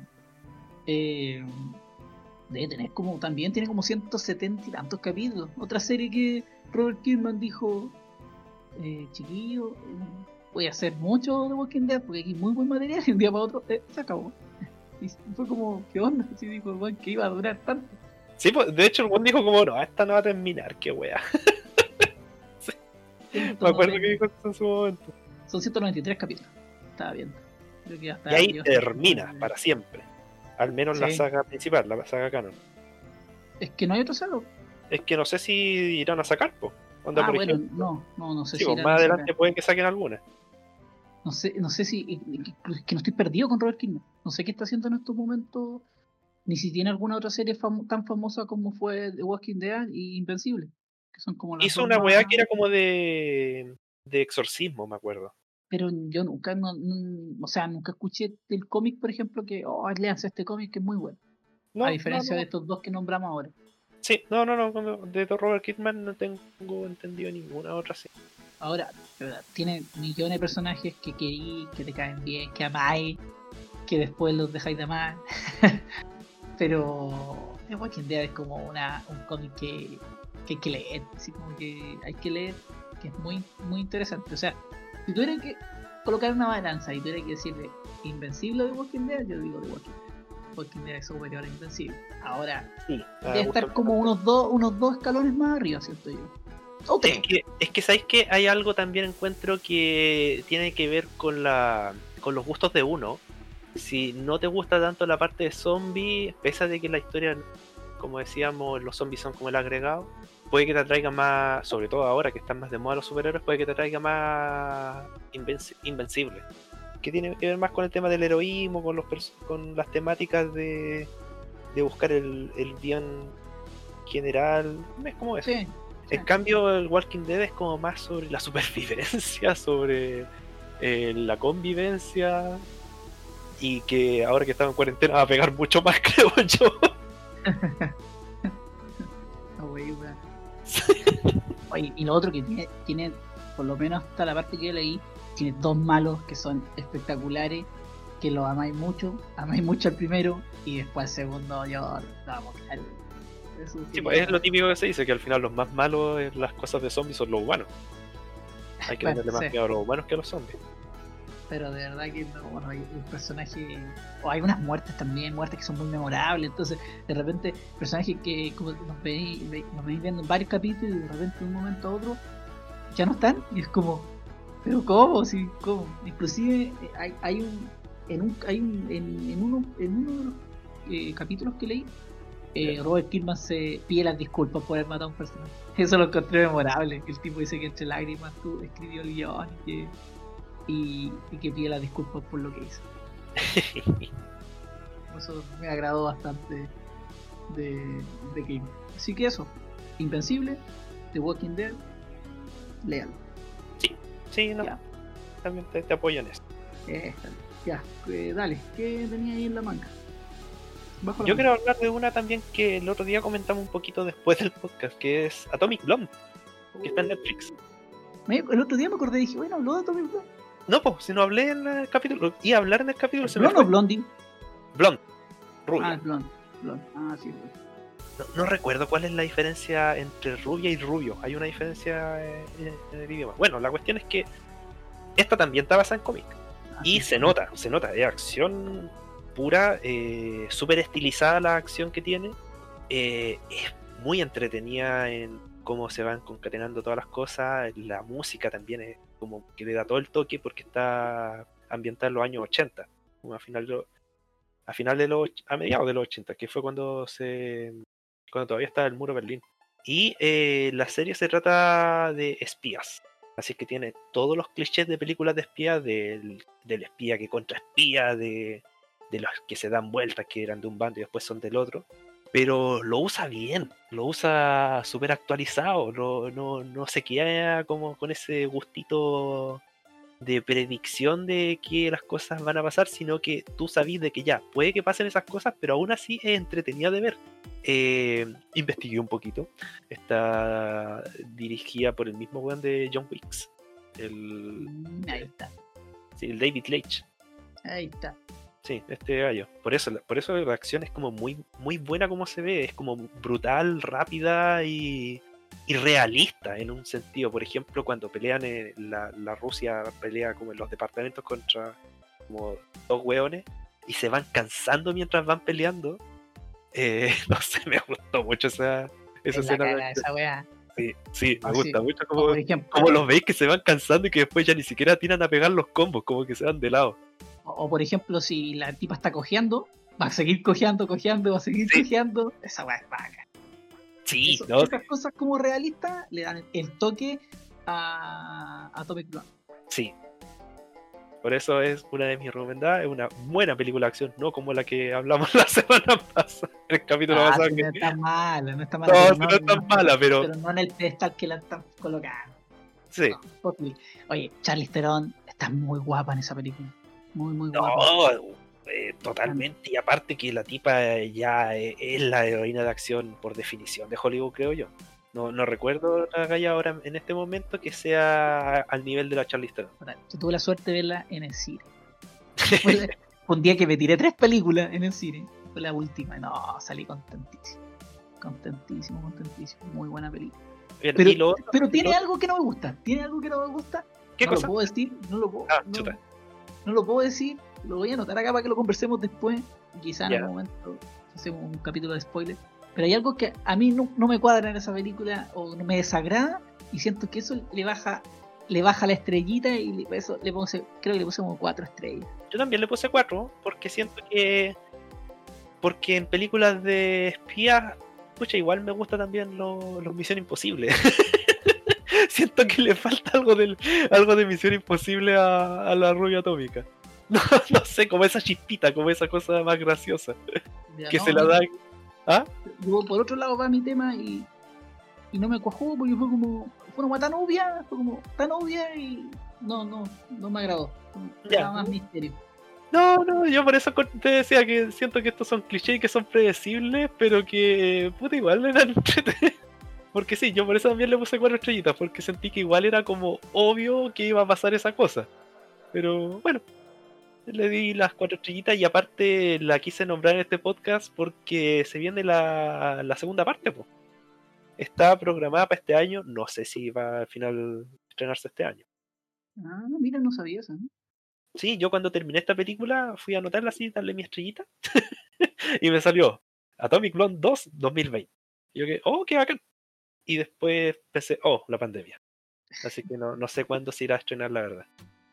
Debe tener como, también tiene como 170 y tantos capítulos. Otra serie que Robert Kirkman dijo, chiquillo, voy a hacer mucho de Walking Dead porque aquí hay muy buen material, y un día para otro se acabó. Y fue como, ¿qué onda? Así dijo el buen que iba a durar tanto.
Sí, pues, de hecho el buen dijo como, no, esta no va a terminar, qué wea. Sí. Me acuerdo que dijo eso en su momento.
Son 193 capítulos, estaba viendo. Creo que
y ahí termina para siempre. Al menos la saga principal, la saga canon.
Es que no hay otro saga.
Es que no sé si irán a sacar, po.
Onda, por ejemplo. No sé
si irán más adelante pueden que saquen alguna.
No sé si que no estoy perdido con Robert Kirkman. No sé qué está haciendo en estos momentos, ni si tiene alguna otra serie tan famosa como fue The Walking Dead y Invencible, que son como las
hizo una weá que era como de exorcismo, me acuerdo.
Pero yo nunca escuché del cómic, por ejemplo, que léanse este cómic que es muy bueno. A diferencia de estos dos que nombramos ahora.
Sí, no, de Robert Kirkman no tengo entendido ninguna otra serie.
Ahora, tiene millones de personajes que querí, que te caen bien, que amáis, que después los dejáis de amar. Pero The Walking Dead es como un cómic que hay que leer, así como que hay que leer, que es muy, muy interesante. O sea, si tuviera que colocar una balanza y tuviera que decirle Invencible o The Walking Dead, yo digo The Walking Dead. Walking Dead es superior a Invencible. Ahora, sí, debe estar como unos dos escalones más arriba, siento yo.
Es que sabéis que hay algo también encuentro que tiene que ver con los gustos de uno. Si no te gusta tanto la parte de zombie, pese a de que la historia, como decíamos, los zombies son como el agregado, puede que te atraiga más, sobre todo ahora que están más de moda los superhéroes, puede que te atraiga más Invencible, que tiene que ver más con el tema del heroísmo, con las temáticas de buscar el bien general. Es como eso. Sí. En cambio, el Walking Dead es como más sobre la supervivencia, sobre la convivencia, y que ahora que estamos en cuarentena va a pegar mucho más, creo yo.
Oye, y lo otro que tiene, por lo menos hasta la parte que yo leí, tiene dos malos que son espectaculares, que los amáis mucho al primero, y después al segundo vamos,
sí, pues es lo típico que se dice, que al final los más malos en las cosas de zombies son los humanos. Hay que tenerle más miedo a los humanos que a los zombies.
Pero de verdad que no, hay un personaje, o hay unas muertes también, muertes que son muy memorables. Entonces de repente personajes que como nos veis viendo en varios capítulos, y de repente de un momento a otro ya no están, y es como Pero ¿cómo? Sí, ¿cómo? Inclusive hay un en uno de los capítulos que leí, Robert Kirkman se pide las disculpas por haber matado a un personaje. Eso lo encontré memorable. El tipo dice que entre lágrimas tú escribió el guión y que pide las disculpas por lo que hizo. Eso me agradó bastante de Kirkman. Así que eso, Invencible, The Walking Dead, léalo.
Sí, no.
Ya.
También te apoyo en eso.
Ya, dale, ¿qué tenía ahí en la manga?
Yo quiero hablar de una también que el otro día comentamos un poquito después del podcast, que es Atomic Blonde, que está en Netflix.
El otro día me acordé y dije, bueno, habló de Atomic Blonde.
No, pues, si no hablé en el capítulo, iba a hablar en el capítulo, se me
¿Blonde
fue.
o Blondie?
Blonde, rubia.
Ah, Blonde. Ah, sí.
No recuerdo cuál es la diferencia entre rubia y rubio. Hay una diferencia en el idioma. Bueno, la cuestión es que esta también está basada en cómic. Y
sí.
se nota, es acción pura, súper estilizada la acción que tiene. Es muy entretenida en cómo se van concatenando todas las cosas. La música también es como que le da todo el toque porque está ambientada en los años 80, como a mediados de los 80, que fue cuando todavía estaba el muro de Berlín. Y la serie se trata de espías. Así que tiene todos los clichés de películas de espías, del espía que contraespía, de los que se dan vueltas, que eran de un bando y después son del otro. Pero lo usa bien, lo usa súper actualizado, no se queda como con ese gustito de predicción de que las cosas van a pasar, sino que tú sabes de que ya, puede que pasen esas cosas, pero aún así es entretenida de ver. Investigué un poquito. Está dirigida por el mismo weón de John Wick.
Ahí está.
Sí, el David Leitch.
Ahí está.
Sí, este gallo. Por eso la acción es como muy, muy buena como se ve. Es como brutal, rápida y realista en un sentido. Por ejemplo, cuando pelean la Rusia pelea como en los departamentos contra como dos hueones y se van cansando mientras van peleando. No sé, me gustó mucho esa escena.
Esa wea.
Sí, me gusta mucho
como
los veis que se van cansando y que después ya ni siquiera tiran a pegar los combos, como que se van de lado.
O por ejemplo, si la tipa está cojeando, va a seguir cojeando, va a seguir cojeando. Esa weá es vaga.
Sí,
Esas cosas como realistas le dan el toque a Atomic Blonde.
Sí. Por eso es una de mis recomendadas. Es una buena película de acción, no como la que hablamos la semana pasada. En el capítulo pasado.
No está mala, no está mala.
No es tan mala, pero
no en el pedestal que la están colocando.
Sí.
No, oye, Charlize Theron está muy guapa en esa película. Muy guapa.
Totalmente. Y aparte que la tipa ya es la heroína de acción por definición de Hollywood, creo yo. No recuerdo la galla ahora en este momento que sea al nivel de la Charlize Theron.
Yo tuve la suerte de verla en el cine. Fue un día que me tiré 3 películas en el cine. Fue la última. No, salí contentísimo. Contentísimo. Muy buena película. Pero tiene algo que no me gusta. ¿Qué cosa? Lo puedo decir. No lo puedo decir. Lo voy a anotar acá para que lo conversemos después. Quizá en algún momento hacemos un capítulo de spoiler. Pero hay algo que a mí no me cuadra en esa película o no me desagrada y siento que eso le baja la estrellita y eso creo que le puse como 4 estrellas.
Yo también le puse 4 porque siento que en películas de espías, pucha, igual me gusta también los Misión Imposible. Siento que le falta algo de Misión Imposible a la rubia atómica. No sé, como esa chispita, como esa cosa más graciosa que se la da. ¿Ah?
Yo, por otro lado va mi tema y no me cuajó porque fue como tan obvia y no me agradó. Era más misterio.
No, yo por eso te decía que siento que estos son clichés que son predecibles, pero que puta igual eran entretenidos. Porque sí, yo por eso también le puse 4 estrellitas, porque sentí que igual era como obvio que iba a pasar esa cosa. Pero bueno, le di las 4 estrellitas y aparte la quise nombrar en este podcast porque se viene la segunda parte, pues. Está programada para este año, no sé si va al final estrenarse este año.
Ah, mira, no sabía eso, ¿no?
Sí, yo cuando terminé esta película fui a anotarla así, darle mi estrellita y me salió Atomic Blonde 2 2020. Y yo que, qué bacán. Y después pensé, la pandemia. Así que no sé cuándo se irá a estrenar, la verdad.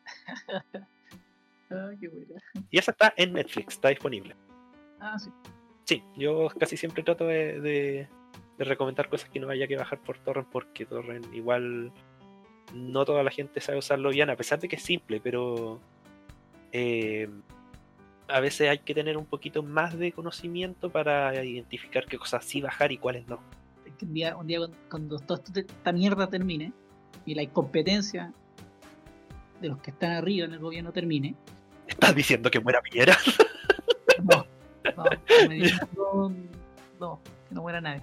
Qué buena.
Y esa está en Netflix, está disponible.
Sí.
Sí, yo casi siempre trato de recomendar cosas que no haya que bajar por torrent, porque torrent igual no toda la gente sabe usarlo bien, a pesar de que es simple, pero a veces hay que tener un poquito más de conocimiento para identificar qué cosas sí bajar y cuáles no.
Es que un día cuando toda esta mierda termine y la incompetencia de los que están arriba en el gobierno termine.
¿Estás diciendo que muera Piñera?
No, que no muera nadie.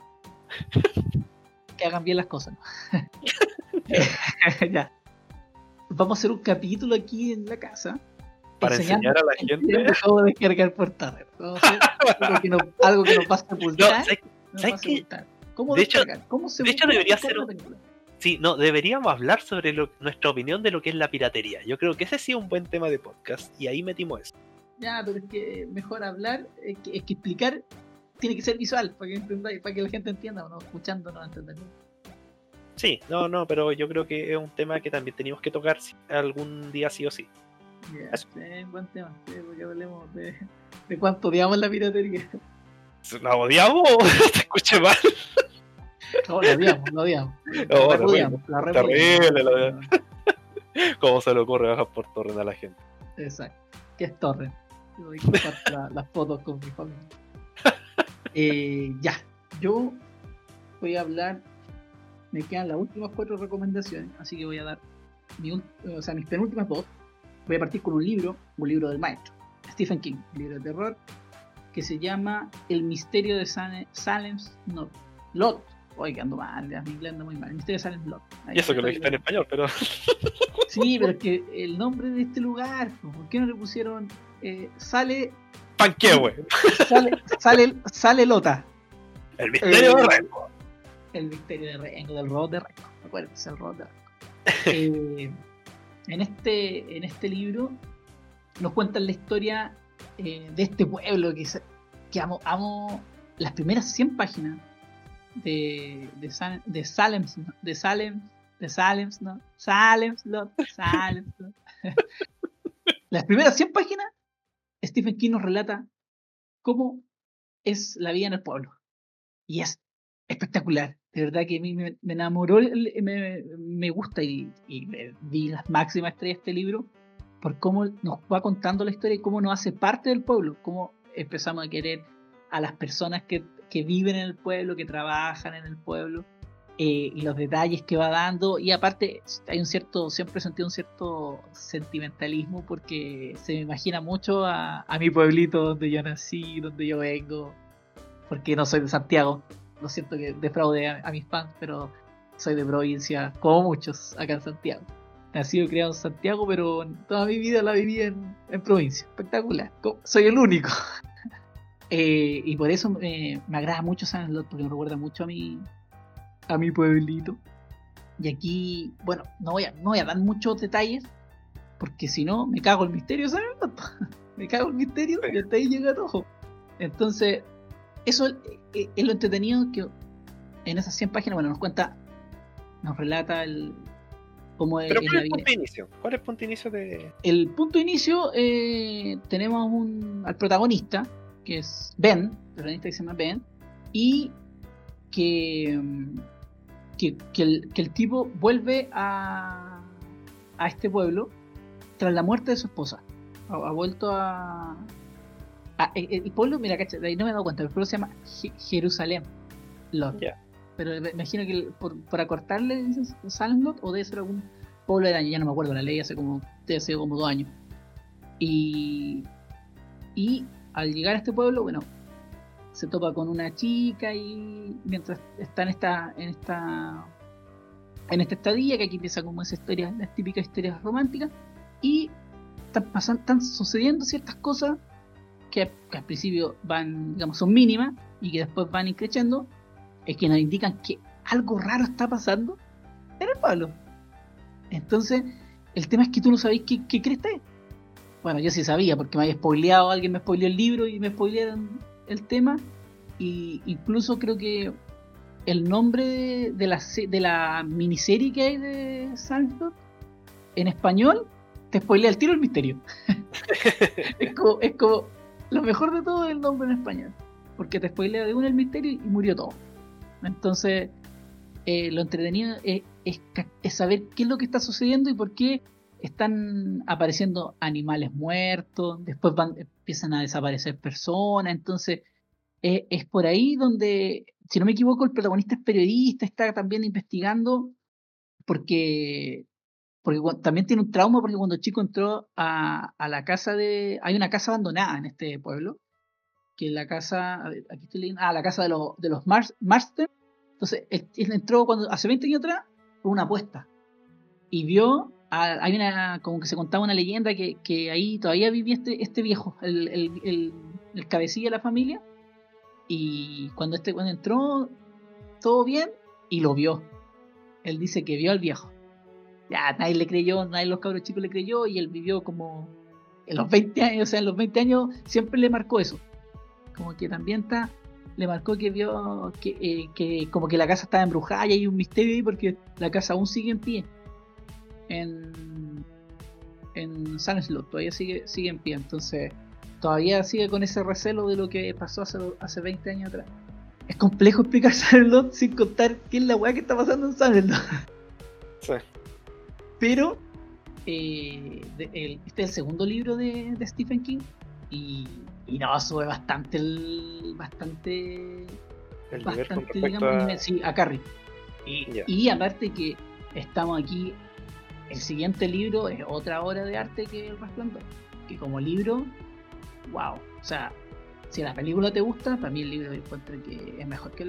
Que hagan bien las cosas, ¿no? Ya. Vamos a hacer un capítulo aquí en la casa
para enseñar a la gente
cómo descargar por torrent. Vamos a hacer algo que nos va a sepultar.
¿Sabes qué?
¿Cómo
de
descargar?
Hecho, debería ser Sí, no, deberíamos hablar sobre nuestra opinión de lo que es la piratería. Yo creo que ese sí es un buen tema de podcast y ahí metimos eso.
Ya, pero es que mejor hablar, es que explicar tiene que ser visual para que entendáis, para que la gente entienda, o no, escuchando no entender.
Sí, pero yo creo que es un tema que también teníamos que tocar algún día sí o sí.
Yeah, es un buen tema, sí, porque hablemos de cuánto odiamos la piratería.
¿La odiamos o te escuché mal?
No, la odiamos.
La repudiamos. ¿Cómo se le ocurre bajar por torrent a la gente?
Exacto. ¿Qué es torrent? Yo voy a compartir las fotos con mi familia. Ya, yo voy a hablar. Me quedan las últimas 4 recomendaciones, así que voy a dar mis penúltimas 2. Voy a partir con un libro del maestro, Stephen King, un libro de terror, que se llama El misterio de Salem's Lot. Oye, ando mal, mi inglés anda muy mal. El misterio de Salem's Lot.
Y eso que lo dijiste en español, pero...
Sí, pero es que el nombre de este lugar, ¿por qué no le pusieron Sale...
Panquehue.
Sale Lota.
El misterio de Rengo.
El misterio de Rengo, del robot de Rengo. Acuérdense, el robot de Rengo. En este libro nos cuentan la historia de este pueblo que amo las primeras 100 páginas de Salem's Lot. Las primeras 100 páginas, Stephen King nos relata cómo es la vida en el pueblo. Y es espectacular. De verdad que a mí me enamoró, me gusta y vi las máximas estrellas de este libro por cómo nos va contando la historia y cómo nos hace parte del pueblo, cómo empezamos a querer a las personas que viven en el pueblo, que trabajan en el pueblo, y los detalles que va dando. Y aparte hay siempre he sentido un cierto sentimentalismo porque se me imagina mucho a mi pueblito donde yo nací, donde yo vengo, porque no soy de Santiago. Lo siento que defraude a mis fans, pero soy de provincia, como muchos acá en Santiago. Nacido y criado en Santiago, pero toda mi vida la viví en provincia. Espectacular. Soy el único. Y por eso me agrada mucho Salem's Lot, porque me recuerda mucho a mi pueblito. Y aquí, bueno, no voy a dar muchos detalles, porque si no, me cago el misterio, ¿sabes? Me cago el misterio y hasta ahí llega todo. Entonces, eso es lo entretenido, que en esas 100 páginas, bueno, nos relata cómo es la vida.
¿Cuál es el punto de inicio de...?
El punto de inicio, tenemos al protagonista, que es Ben, el protagonista que se llama Ben, y que el tipo vuelve a este pueblo tras la muerte de su esposa. Ha vuelto el pueblo, mira, cacha, de ahí no me he dado cuenta, el pueblo se llama Jerusalén Lot.
Yeah.
Pero me imagino que por acortarle Salem's Lot, o debe ser algún pueblo de año, ya no me acuerdo, la ley debe ser como 2 años. Y al llegar a este pueblo, bueno, se topa con una chica y mientras está en esta estadía, que aquí empieza como esa historia, las típicas historias románticas, y están sucediendo ciertas cosas que al principio son mínimas y que después van increciendo, es que nos indican que algo raro está pasando en el pueblo. Entonces, el tema es que tú no sabés qué crees. Bueno, yo sí sabía, porque me había spoileado, alguien me spoileó el libro y me spoilearon el tema, y incluso creo que el nombre de la miniserie que hay de Sandlot en español, te spoilea el tiro el misterio. es como lo mejor de todo es el nombre en español, porque te spoilea de uno el misterio y murió todo. Entonces, lo entretenido es saber qué es lo que está sucediendo y por qué están apareciendo animales muertos, después empiezan a desaparecer personas. Entonces es por ahí donde, si no me equivoco, el protagonista es periodista, está también investigando porque también tiene un trauma, porque cuando el chico entró a la casa hay una casa abandonada en este pueblo, que es la casa, a ver, aquí estoy leyendo, la casa de los Marston. Entonces él entró hace 20 años atrás por una apuesta y vio, hay como que se contaba una leyenda que ahí todavía vivía este viejo, el cabecilla de la familia, y cuando entró todo bien y lo vio. Él dice que vio al viejo. Ya nadie le creyó, nadie de los cabros chicos le creyó, y él vivió como en los 20 años, o sea, en los 20 años siempre le marcó eso. Como que también le marcó que vio que como que la casa estaba embrujada y hay un misterio ahí porque la casa aún sigue en pie. En Sunslot todavía sigue en pie, entonces todavía sigue con ese recelo de lo que pasó hace 20 años atrás. Es complejo explicar Sunslot sin contar qué es la weá que está pasando en Sunslot.
Sí.
Pero este es el segundo libro de Stephen King y no, sube bastante digamos, sí, a Carrie. Y aparte que estamos aquí, el siguiente libro es otra obra de arte que El Resplandor, que como libro, wow, o sea, si la película te gusta, para mí el libro encuentro que es mejor que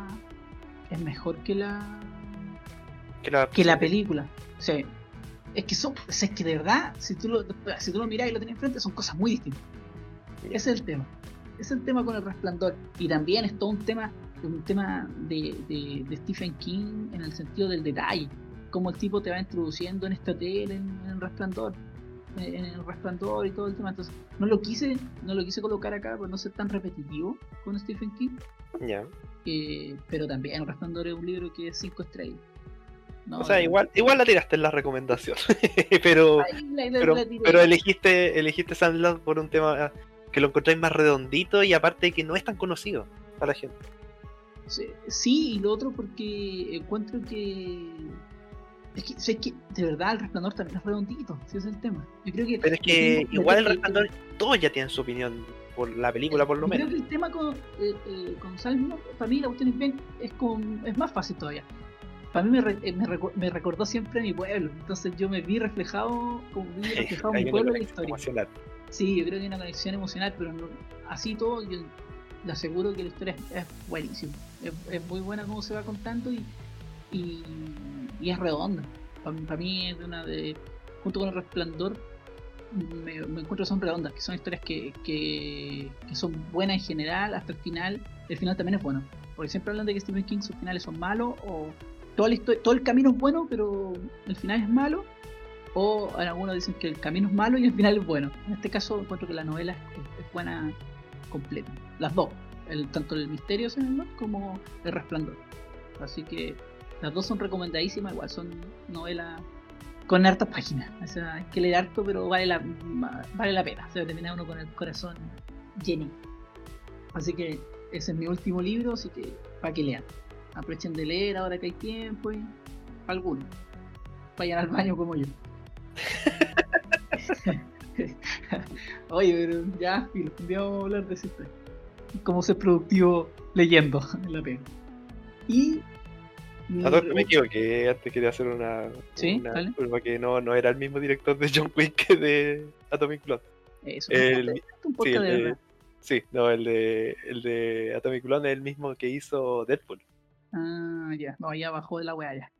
la película. O sea, es que de verdad, si tú lo miras y lo tenés enfrente, son cosas muy distintas. Ese es el tema. Es el tema con El Resplandor. Y también es todo un tema de Stephen King en el sentido del detalle. Cómo el tipo te va introduciendo en este hotel, en El Resplandor. En El Resplandor y todo el tema. Entonces, no lo quise colocar acá por no ser tan repetitivo con Stephen King.
Yeah.
Pero también El Resplandor es un libro que es 5 estrellas. No,
o sea, igual la tiraste en la recomendación. pero elegiste Sandland por un tema que lo encontráis más redondito y aparte que no es tan conocido para la gente.
Sí, y lo otro porque encuentro que es que de verdad El Resplandor también es redondito, ese es el tema. Yo creo que,
pero es que igual El Resplandor todos ya tienen su opinión por la película, por lo menos.
Creo que el tema con Sandland, para mí la cuestión es más fácil todavía. Para mí me recordó siempre a mi pueblo, entonces yo me vi reflejado en mi pueblo en la historia.
Emocional.
Sí, yo creo que hay una conexión emocional, pero no, así todo, yo le aseguro que la historia es buenísima. Es muy buena como se va contando y es redonda. Para mí es junto con El Resplandor, me encuentro que son redondas, que son historias que son buenas en general hasta el final. El final también es bueno, porque siempre hablan de que Stephen King sus finales son malos, o todo el camino es bueno pero el final es malo, o algunos dicen que el camino es malo y el final es bueno. En este caso encuentro que la novela es buena completa, las dos, tanto el misterio como El Resplandor, así que las dos son recomendadísimas. Igual son novelas con hartas páginas, o sea, hay que leer harto, pero vale la pena, se va a terminar uno con el corazón lleno. Así que ese es mi último libro, así que para que lean, aprovechen de leer ahora que hay tiempo, y algunos vayan al baño como yo. Oye, pero ya, un día vamos a hablar de eso, cómo ser productivo leyendo en la pega. Y
me equivoqué, antes quería hacer una curva que no era el mismo director de John Wick que de Atomic Blonde.
Eso, un poco de verdad.
Sí, no, el de Atomic Blonde es el mismo que hizo Deadpool.
Ya, no, ya bajó de la wea ya.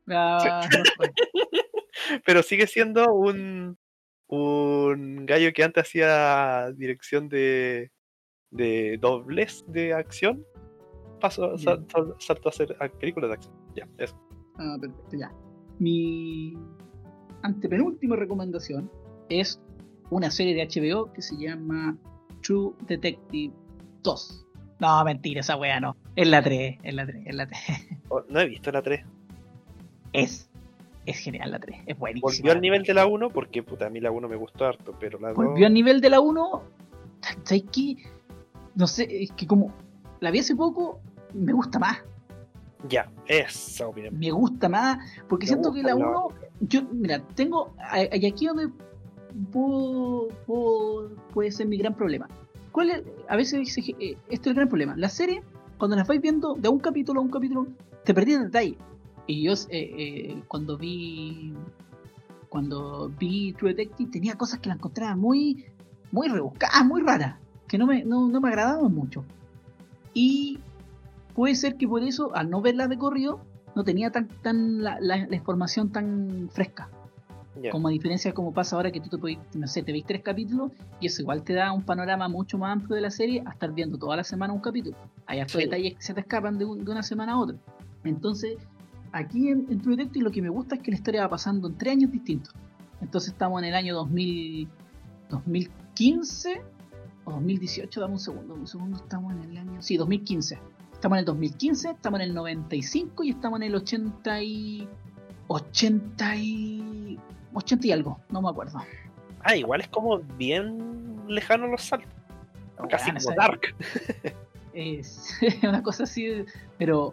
Pero sigue siendo un gallo que antes hacía dirección de dobles de acción. Saltó a hacer películas de acción. Ya, eso.
Perfecto, ya. Mi antepenúltima recomendación es una serie de HBO que se llama True Detective 2. No, mentira, esa wea no. Es la 3.
No he visto la 3.
Es genial la 3, es buenísima.
Volvió al nivel de la 1 porque puta, a mí la 1 me gustó harto, pero la 2...
Volvió al nivel de la 1. ¿Sabes qué? No sé, es que como la vi hace poco, me gusta más.
Ya, esa opinión.
Me gusta más, porque
Me
siento que
gusta
la
la
1, yo, mira, tengo, y aquí donde puede ser mi gran problema. A veces dice, este es el gran problema. La serie, cuando las vais viendo de un capítulo a un capítulo, te perdí el detalle. Y yo cuando vi True Detective tenía cosas que las encontraba muy, muy rebuscadas, muy raras, que no me agradaban mucho. Y puede ser que por eso, al no verla de corrido, no tenía tan la información tan fresca.
Yeah.
Como a diferencia como pasa ahora que tú te veis 3 capítulos y eso igual te da un panorama mucho más amplio de la serie a estar viendo toda la semana un capítulo. Hay hartos detalles que se te escapan de una semana a otra. Entonces, aquí en True Detective lo que me gusta es que la historia va pasando en 3 años distintos. Entonces estamos en el año 2015 o 2018, dame un segundo, estamos en el año... Sí, 2015. Estamos en el 2015, estamos en el 95 y estamos en el 80 y algo, no me acuerdo.
Igual es como bien lejano los saltos. Casi como Dark.
Es una cosa así, pero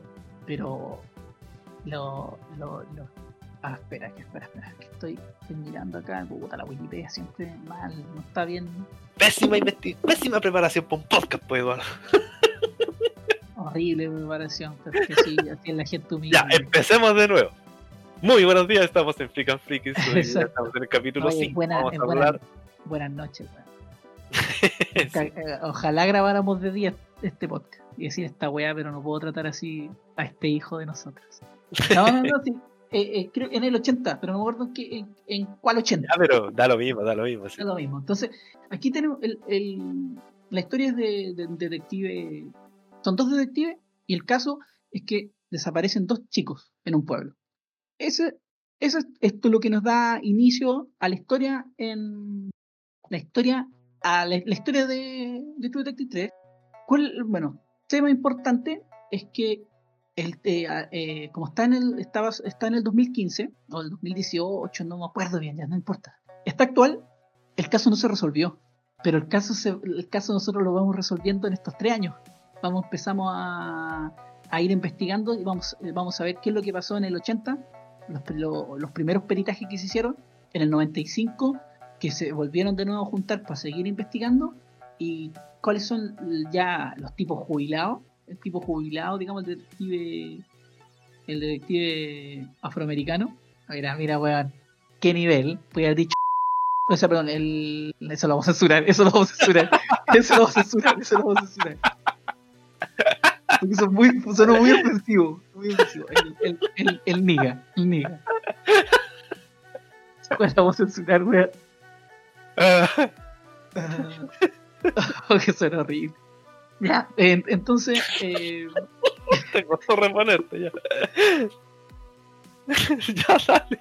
espera, que estoy mirando acá, puta, la Wikipedia siempre mal, no está bien.
Pésima preparación para un podcast, pues, Eduardo.
Horrible preparación, pero que sí, así es la gente humilde.
Ya, empecemos de nuevo. Muy buenos días, estamos en Freak and Freaky. Estamos en el capítulo 5. Vamos a hablar.
Buenas noches, sí. Ojalá grabáramos de día este podcast y decir esta weá, pero no puedo tratar así a este hijo de nosotros. No, sí. Creo en el 80, pero no me acuerdo en cuál 80.
Pero da lo mismo. Sí.
Da lo mismo. Entonces, aquí tenemos la historia es de detective. Son 2 detectives y el caso es que desaparecen 2 chicos en un pueblo. Eso es esto lo que nos da inicio a la historia la historia de True Detective 3. Tema importante es que como está en el 2015 o el 2018, no me acuerdo bien, ya no importa. Está actual, el caso no se resolvió, pero el caso nosotros lo vamos resolviendo en estos 3 años. Empezamos a ir investigando y vamos a ver qué es lo que pasó en el 80, los primeros peritajes que se hicieron, en el 95 que se volvieron de nuevo a juntar para seguir investigando, y cuáles son ya los tipos jubilados, digamos, el detective afroamericano. Mira, weón, qué nivel, podría haber dicho, perdón, eso lo vamos a censurar. Porque sonó muy ofensivo. El niga. Bueno, vamos a censurar, weón. Que suena horrible. Ya, entonces.
Te costó reponerte, ya. Ya, dale.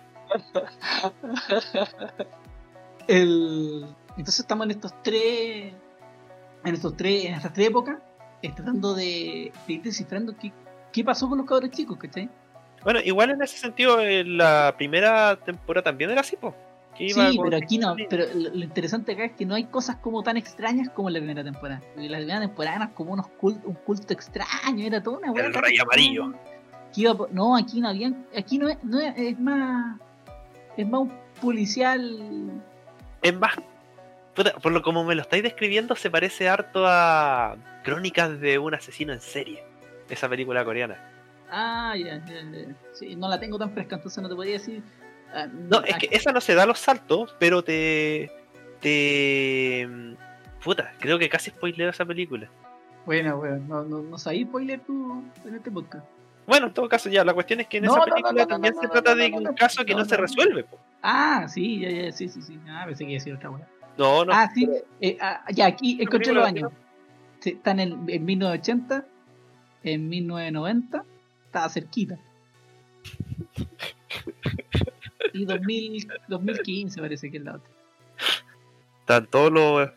Entonces estamos en estas tres épocas, tratando de ir descifrando qué pasó con los cabros chicos, ¿cachai?
Bueno, igual en ese sentido, la primera temporada también era así, po.
Sí, pero aquí no. Pero lo interesante acá es que no hay cosas como tan extrañas como en la primera temporada. Porque la primera temporada era como un culto extraño, era toda una
el rey amarillo.
No, aquí no había. Aquí no es más. Es más un policial.
Es más. Por lo como me lo estáis describiendo, se parece harto a Crónicas de un asesino en serie. Esa película coreana.
Ya. Sí, no la tengo tan fresca, entonces no te podría decir.
No, es que esa no se da los saltos, pero puta, creo que casi spoileo esa película.
Bueno, no sabéis spoiler tú en este podcast.
Bueno, en todo caso, ya, la cuestión es que en esa película también se trata de un caso que no se resuelve, po.
Sí, ya, sí. Pensé que iba a decir otra buena.
No.
Sí, ya, aquí encontré los años. Sí, están en 1980, en 1990, estaba cerquita. Y 2015 parece que es la otra.
Están todos los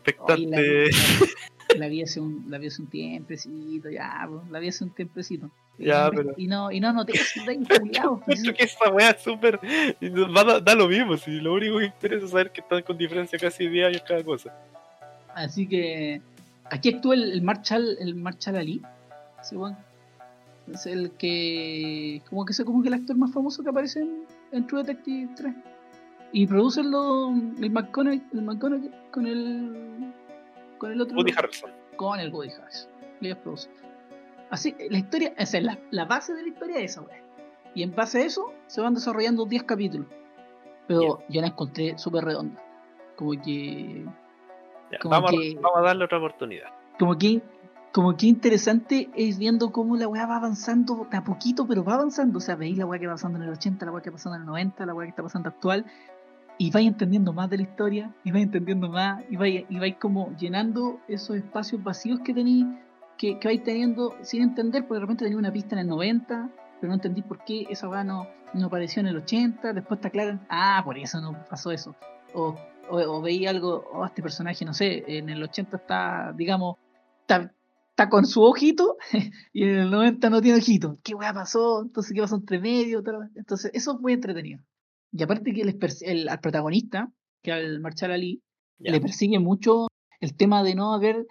expectantes.
La vi hace un tiempecito, ya, la vi hace un tiempecito.
Ya, pero.
Y no noté esos daños culiados.
Encuentro que esa wea es súper. Da lo mismo, si lo único que interesa es saber que están con diferencia casi 10 años cada cosa.
Así que aquí actúa el Marshall Ali. Sí, bueno, es el que como que el actor más famoso que aparece en True Detective 3. Y produce el McConaughey con el otro.
Woody Harrelson.
Con el Woody Harrelson. Ellos producen. Así, la historia, esa es la base de la historia de esa wea. Y en base a eso se van desarrollando 10 capítulos. Pero yo la encontré súper redonda. Como que.
Ya,
Como
vamos
que.
a darle otra oportunidad.
Como que interesante es viendo cómo la weá va avanzando de a poquito, pero va avanzando. O sea, veis la weá que va pasando en el 80, la weá que va pasando en el 90, la weá que está pasando actual, y vais entendiendo más de la historia, y vais entendiendo más, y vais como llenando esos espacios vacíos que tenéis, que vais teniendo sin entender, porque de repente tenéis una pista en el 90, pero no entendí por qué esa weá no apareció en el 80, después te aclaran, por eso no pasó eso. O veis algo, este personaje, no sé, en el 80 está, digamos, está con su ojito y en el 90 no tiene ojito. ¿Qué weá pasó? Entonces, ¿qué pasó entre medio? Entonces, eso es muy entretenido. Y aparte que al protagonista, que al Marshall Ali,
Ya.
le persigue mucho el tema de no haber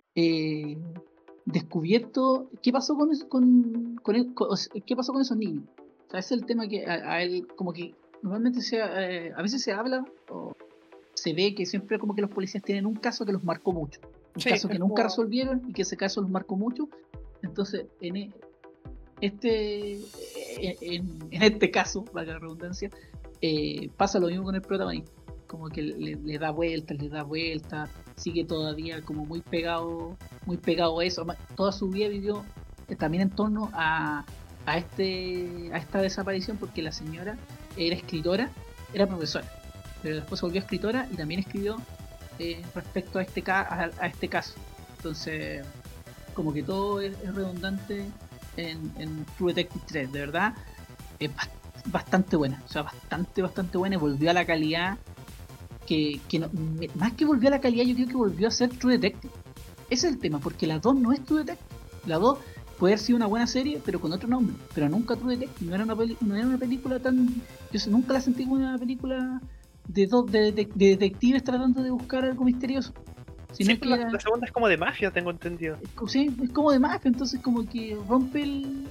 descubierto qué pasó qué pasó con esos niños. O sea, ese es el tema que a él, como que normalmente a veces se habla o se ve que siempre como que los policías tienen un caso que los marcó mucho. Un caso que nunca resolvieron y que ese caso los marcó mucho. Entonces, en este caso, valga la redundancia, pasa lo mismo con el protagonista. Como que le da vueltas, sigue todavía como muy pegado a eso. Toda su vida vivió también en torno a esta desaparición, porque la señora era escritora, era profesora, pero después se volvió escritora y también escribió respecto a este caso. Entonces, como que todo es redundante en True Detective 3, de verdad, es bastante buena, o sea, bastante buena, y volvió a la calidad que no, más que volvió a la calidad, yo creo que volvió a ser True Detective. Ese es el tema, porque la 2 no es True Detective. La 2 puede haber sido una buena serie, pero con otro nombre, pero nunca True Detective. No era una película tan... Yo nunca la sentí como una película de detectives tratando de buscar algo misterioso.
Sino sí, que la segunda es como de mafia, tengo entendido.
Sí, es como de mafia, entonces como que rompe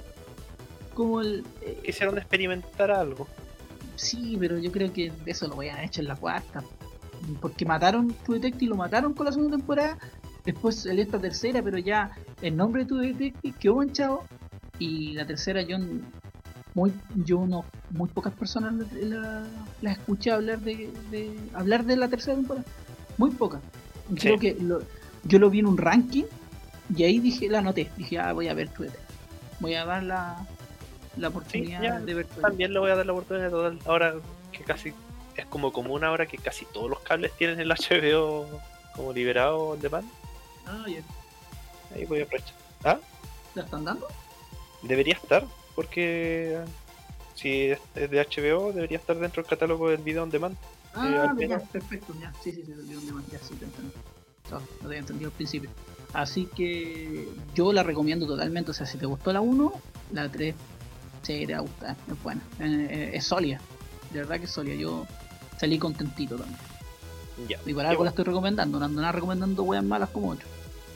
quisieron experimentar algo.
Sí, pero yo creo que eso lo habían hecho en la cuarta. Porque mataron True Detective, lo mataron con la segunda temporada. Después salió esta tercera, pero ya el nombre de True Detective quedó manchado. Y la tercera muy pocas personas la escuché hablar de la tercera temporada. Muy pocas. Creo que yo lo vi en un ranking y ahí la anoté. Dije, voy a ver True Detective. Voy a dar la oportunidad de ver True Detective.
También le voy a dar la oportunidad total. Ahora que casi es como común ahora que casi todos los cables tienen el HBO como liberado on demand.
Ya.
Ahí voy a aprovechar.
¿La están dando?
Debería estar, porque si es de HBO, debería estar dentro del catálogo del video on demand.
Ya, perfecto, ya. Sí, el video on demand, ya sí te entendí. No te había entendido al principio. Así que yo la recomiendo totalmente. O sea, si te gustó la 1, la 3 te va a gustar. Es buena. Es sólida. De verdad que es sólida. Yo salí contentito también.
Ya.
Y por algo la estoy recomendando. No ando nada recomendando weas malas como otro.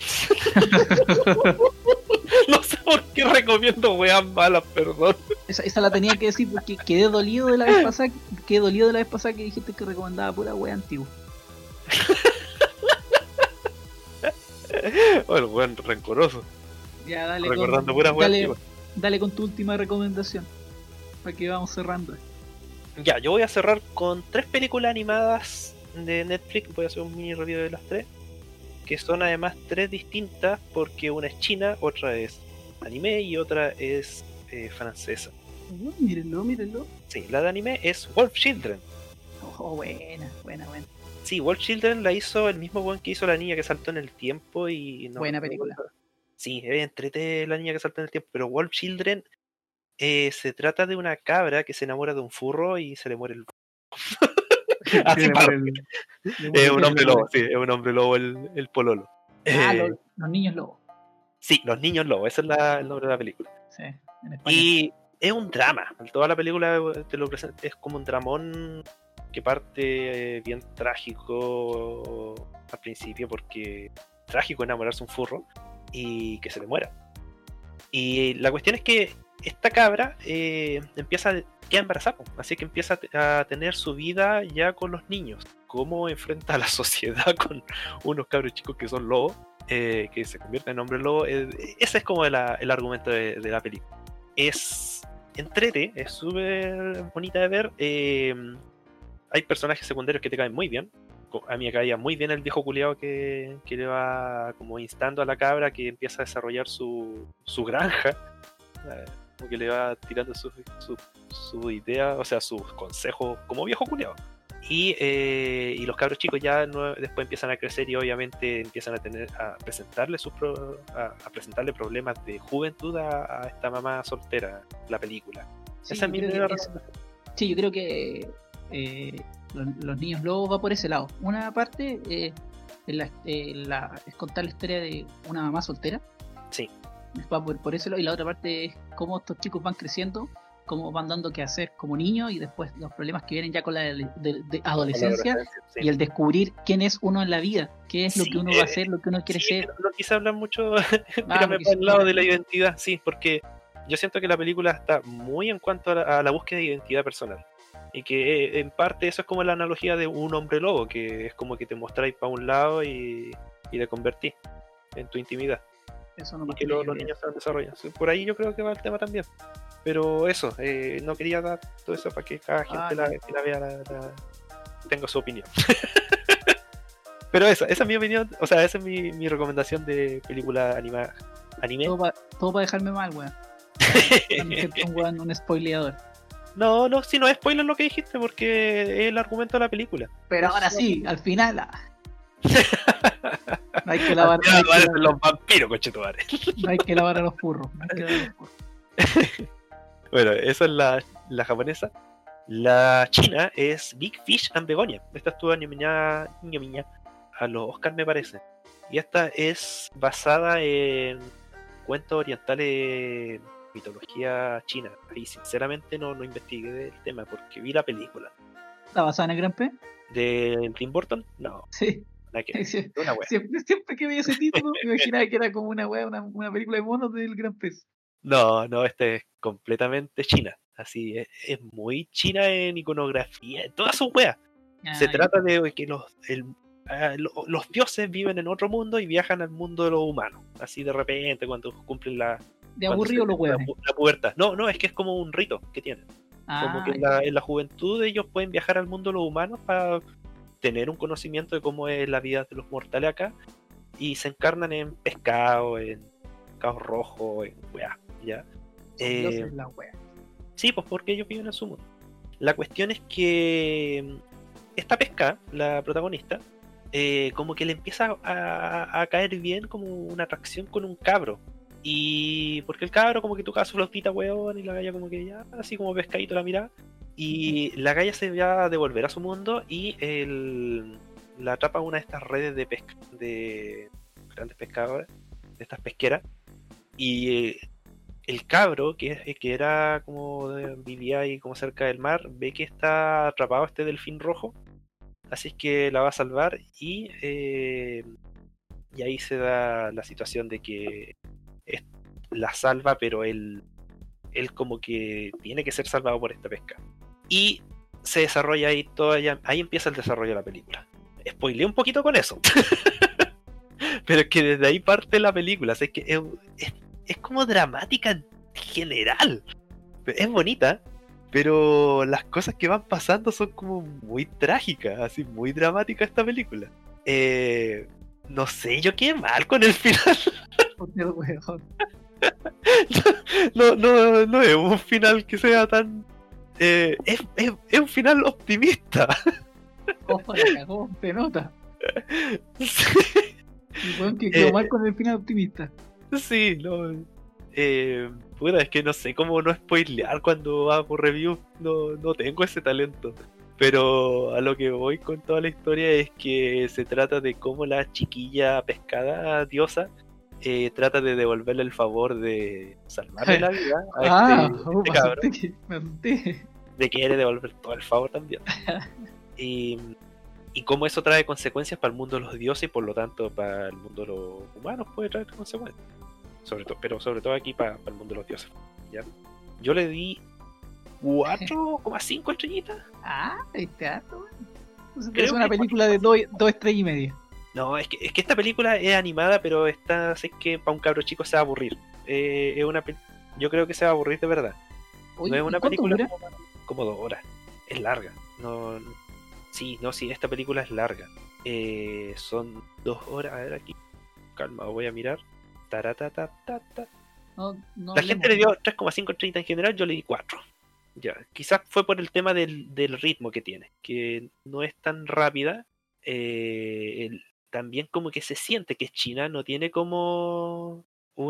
No sé por qué recomiendo weas malas, perdón.
Esa la tenía que decir porque quedé dolido de la vez pasada. Que dijiste que recomendaba pura wea antigua.
Bueno, weón, rencoroso.
Ya, dale.
Recordando puras weas antiguas.
Dale con tu última recomendación. Para que vamos cerrando.
Ya, yo voy a cerrar con 3 películas animadas de Netflix. Voy a hacer un mini review de las 3. Que son además 3 distintas, porque una es china, otra es anime y otra es francesa.
Mírenlo.
Sí, la de anime es Wolf Children.
Buena.
Sí, Wolf Children la hizo el mismo buen que hizo La niña que saltó en el tiempo y no.
Buena película.
Sí, entrete La niña que saltó en el tiempo, pero Wolf Children se trata de una cabra que se enamora de un furro y se le muere el... Así es un hombre lobo, sí, es un hombre lobo el pololo.
Los niños lobos.
Sí, los niños lobos, ese es el nombre de la película.
Sí. en España.
Y es un drama. Toda la película te lo presenta, es como un dramón que parte bien trágico al principio, porque trágico enamorarse un furro y que se le muera. Y la cuestión es que esta cabra queda embarazada, así que empieza a tener su vida ya con los niños. Cómo enfrenta a la sociedad con unos cabros chicos que son lobos, que se convierten en hombres lobos. Ese es como el argumento de la película. Es entrete, es súper bonita de ver. Hay personajes secundarios que te caen muy bien. A mí me caía muy bien el viejo culiao que le va como instando a la cabra que empieza a desarrollar su granja. Como que le va tirando su idea, o sea, sus consejos como viejo culiao. Y los cabros chicos ya después empiezan a crecer y obviamente empiezan a presentarle problemas de juventud a esta mamá soltera, la película.
Sí,
Esa es mi primera recomendación.
Sí, yo creo que los niños lobos va por ese lado. Una parte es contar la historia de una mamá soltera.
Sí.
Va por ese lado. Y la otra parte es cómo estos chicos van creciendo, cómo van dando que hacer como niños y después los problemas que vienen ya con la de adolescencia, sí. Y el descubrir quién es uno en la vida, qué es lo que uno va a hacer, lo que uno quiere ser.
No quise hablar mucho, tírame para el lado de la identidad, sí, porque yo siento que la película está muy en cuanto a la búsqueda de identidad personal. Y que en parte eso es como la analogía de un hombre lobo, que es como que te mostráis para un lado y te convertís en tu intimidad.
Eso no,
y que los niños se desarrollan. Por ahí yo creo que va el tema también. Pero eso, no quería dar todo eso para que cada gente que la vea tenga su opinión. Pero esa es mi opinión, o sea, esa es mi recomendación de película animada. Anime.
Todo para dejarme mal, weón. Un spoileador.
No, si no es spoiler lo que dijiste, porque es el argumento de la película.
Pero ahora sí, al final. No hay que
lavar. Los vampiros, conchetumare.
No hay que lavar a los furros.
Bueno, esa es la japonesa. La china es Big Fish and Begonia. Esta estuvo niña a los Oscar, me parece. Y esta es basada en cuentos orientales, mitología china. Y sinceramente no investigué del tema porque vi la película.
¿Está basada en el Gran P?
¿De Tim Burton? No.
Sí. Siempre que veía ese título me imaginaba que era como una película de monos del Gran Pez.
No, este es completamente china. Así es muy china en iconografía, en todas sus weas. Se trata de que los dioses viven en otro mundo y viajan al mundo de los humanos. Así de repente cuando cumplen
de aburrido los huevos.
La pubertad. No, es que es como un rito que tienen. Como que en la juventud ellos pueden viajar al mundo de los humanos para tener un conocimiento de cómo es la vida de los mortales acá, y se encarnan en pescado, en pescado rojo, en weá, ¿ya? Sí, pues porque ellos viven en su mundo. La cuestión es que esta pesca, la protagonista, como que le empieza a caer bien como una atracción con un cabro. Y porque el cabro como que toca su flautita, weón, y la galla como que ya, así como pescadito la mirada. Y la galla se va a devolver a su mundo y la atrapa una de estas redes de pesca de grandes pescadores, de estas pesqueras. Y el cabro, que era como vivía ahí como cerca del mar, ve que está atrapado este delfín rojo. Así es que la va a salvar y ahí se da la situación de que la salva, pero él como que tiene que ser salvado por esta pesca. Y se desarrolla ahí ahí empieza el desarrollo de la película. Spoileé un poquito con eso. Pero es que desde ahí parte la película. Así que es como dramática en general. Es bonita, pero las cosas que van pasando son como muy trágicas, así muy dramática esta película. No sé, yo quedé mal con el final. No es un final que sea tan... es un final optimista.
Ojo, la cagó, se nota. Sí. Y bueno, que quedó mal con el final optimista.
Sí, no. Es que no sé cómo no spoilear cuando hago review. No tengo ese talento. Pero a lo que voy con toda la historia es que se trata de cómo la chiquilla pescada diosa trata de devolverle el favor de salvarle la vida a este cabrón.
Me asusté.
Le quiere devolver todo el favor también. Y cómo eso trae consecuencias para el mundo de los dioses y por lo tanto para el mundo de los humanos puede traer consecuencias. Pero sobre todo aquí para el mundo de los dioses. ¿Ya? Yo le di 4,5 estrellitas.
Este harto, es una película de 2 estrellas y media.
No, es que esta película es animada, pero es que para un cabro chico se va a aburrir. Yo creo que se va a aburrir de verdad.
Oye,
no es una película
dura?
como 2 horas. Es larga. Sí, esta película es larga. Son 2 horas. A ver aquí. Calma, voy a mirar.
No,
la gente le dio 3,5 en general, yo le di 4. Ya, quizás fue por el tema del ritmo que tiene, que no es tan rápida. También como que se siente que es china, no tiene como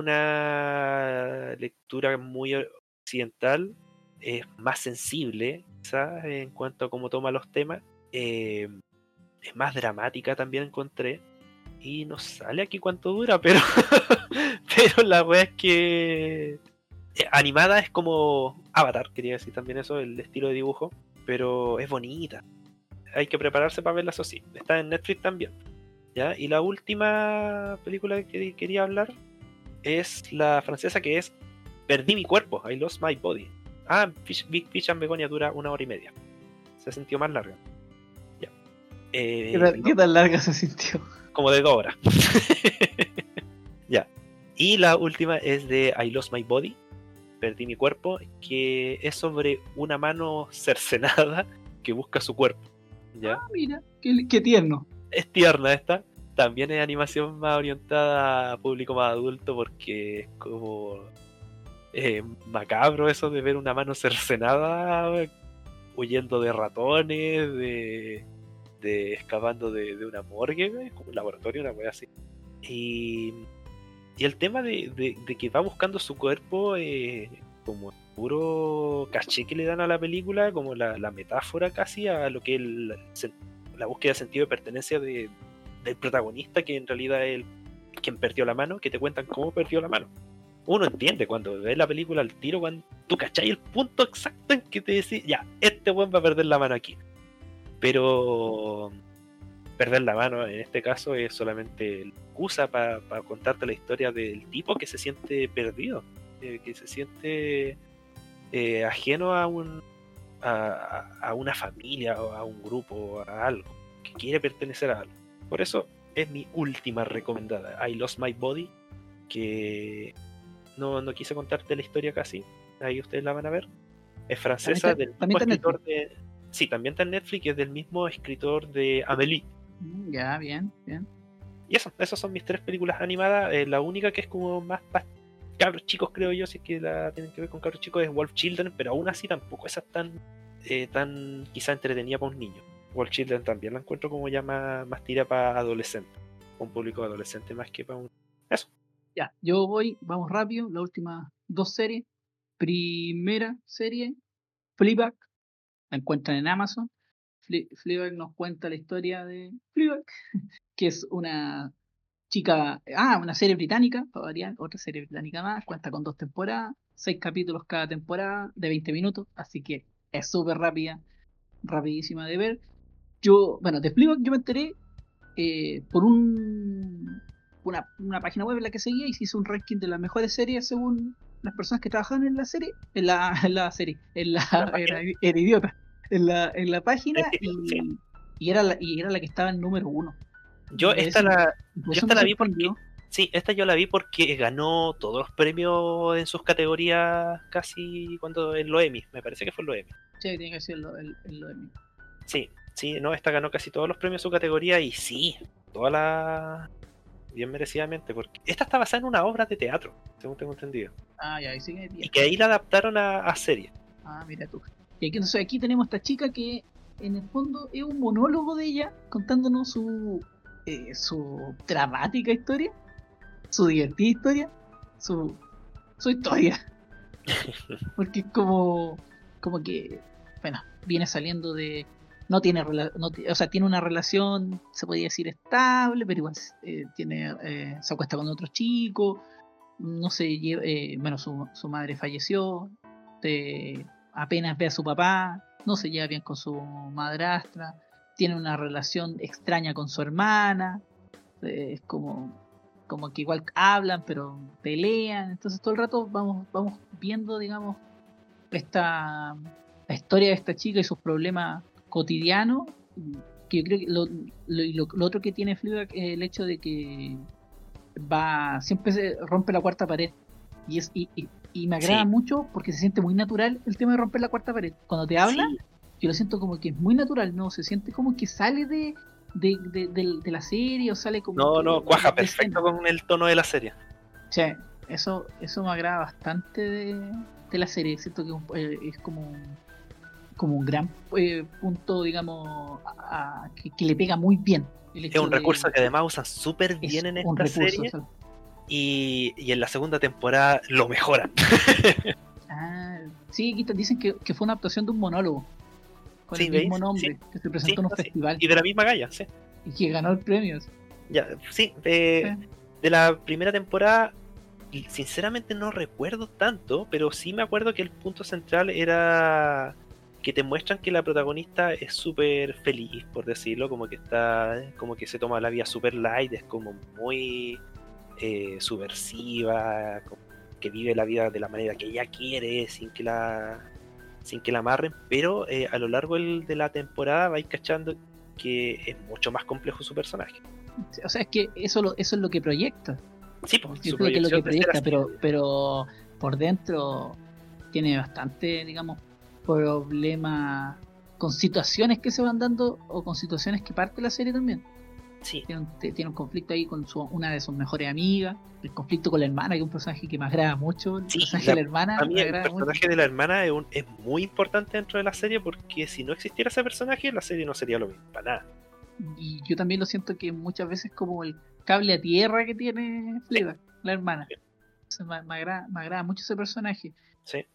una lectura muy occidental, es más sensible, quizás, en cuanto a cómo toma los temas. Es más dramática también encontré. Y no sale aquí cuánto dura, pero pero la wea es que animada es como Avatar, quería decir también eso, el estilo de dibujo, pero es bonita. Hay que prepararse para verla, eso sí. Está en Netflix también. ¿Ya? Y la última película que quería hablar es la francesa, que es Perdí mi cuerpo, I Lost My Body. Big Fish and Begonia dura 1 hora y media. Se sintió más larga. Ya.
¿Qué tan larga se sintió?
Como de 2 horas. Ya. Y la última es de I Lost My Body, Perdí mi cuerpo, que es sobre una mano cercenada que busca su cuerpo. ¿Ya?
Mira, qué tierno.
Es tierna esta. También es animación más orientada a público más adulto, porque es como macabro eso de ver una mano cercenada huyendo de ratones, de escapando de una morgue, como un laboratorio, una wea así. Y el tema de que va buscando su cuerpo, como el puro caché que le dan a la película, como la metáfora casi a lo que es la búsqueda de sentido de pertenencia del protagonista, que en realidad es quien perdió la mano, que te cuentan cómo perdió la mano. Uno entiende cuando ves la película al tiro, cuando tú cachai el punto exacto en que te decís, ya, este buen va a perder la mano aquí. Pero perder la mano en este caso es solamente la excusa para contarte la historia del tipo que se siente perdido, que se siente ajeno a una familia o a un grupo, a algo, que quiere pertenecer a algo. Por eso es mi última recomendada, I Lost My Body, que no quise contarte la historia casi, ahí ustedes la van a ver. Es francesa, del mismo escritor de... Sí, también está en Netflix, y es del mismo escritor de Amélie.
Ya, bien.
Y esas son mis 3 películas animadas. La única que es como más para cabros chicos, creo yo, si es que la tienen que ver con cabros chicos, es Wolf Children, pero aún así tampoco esa es tan quizá entretenida para un niño. Wolf Children también la encuentro como ya más tira para adolescentes, un público adolescente más que para un... Eso.
Ya, vamos rápido, las últimas 2 series. Primera serie, Fleabag, la encuentran en Amazon. Fleabag nos cuenta la historia de Fleabag, que es una chica, una serie británica, para variar, otra serie británica más, cuenta con 2 temporadas, 6 capítulos cada temporada, de 20 minutos, así que es súper rápida, rapidísima de ver. De Fleabag yo me enteré por una página web en la que seguía, y se hizo un ranking de las mejores series según las personas que trabajaban en la serie, en la serie, era idiota, en la página, y era la que estaba en número 1.
Yo esta la vi porque... Sí, esta yo la vi porque ganó todos los premios en sus categorías casi cuando en los Emmy, me parece que fue en los Emmy.
Sí, tiene que ser los Emmy.
Sí, no, esta ganó casi todos los premios en su categoría, y sí, bien merecidamente, porque esta está basada en una obra de teatro, según tengo entendido.
Ya, y
que ahí la adaptaron a serie.
Mira tú. Y entonces aquí tenemos a esta chica que en el fondo es un monólogo de ella contándonos su dramática historia, su divertida historia, su historia. Porque es como que, bueno, viene saliendo de... no tiene o sea, tiene una relación, se podría decir, estable, pero igual se acuesta con otros chicos, no se bueno, su madre falleció, apenas ve a su papá, no se lleva bien con su madrastra, tiene una relación extraña con su hermana, es como que igual hablan pero pelean, entonces todo el rato vamos viendo, digamos, la historia de esta chica y sus problemas cotidianos, que yo creo que lo otro que tiene Fleabag es el hecho de que siempre se rompe la cuarta pared, y me agrada mucho porque se siente muy natural el tema de romper la cuarta pared. Cuando te habla, yo lo siento como que es muy natural, no se siente como que sale de la serie, o sale como
cuaja perfecto con el tono de la serie.
Sí, eso me agrada bastante de la serie. Siento que es como un gran punto, digamos, que le pega muy bien.
Es un recurso que además usan súper bien en esta serie, y en la segunda temporada lo mejoran.
Sí, aquí dicen que fue una actuación de un monólogo con el mismo nombre, que se presentó en un festival.
Y de la misma galla, sí.
Y que ganó el premio.
Ya, sí, de la primera temporada, sinceramente no recuerdo tanto, pero sí me acuerdo que el punto central era que te muestran que la protagonista es súper feliz, por decirlo, como que se toma la vida súper light, es como muy subversiva, como que vive la vida de la manera que ella quiere, sin que la amarren, pero a lo largo de la temporada vais cachando que es mucho más complejo su personaje.
O sea, es que eso es lo que proyecta.
Sí, pues,
yo creo que es lo que proyecta, pero por dentro tiene bastante, digamos, problemas con situaciones que se van dando, o con situaciones que parte la serie también.
Sí.
Tiene un conflicto ahí con una de sus mejores amigas, el conflicto con la hermana, que es un personaje que me agrada mucho. El personaje de la hermana,
a mí el personaje de la hermana es muy importante dentro de la serie, porque si no existiera ese personaje, la serie no sería lo mismo para nada.
Y yo también lo siento que muchas veces como el cable a tierra que tiene Fleabag, la hermana. Me agrada mucho ese personaje.
Sí.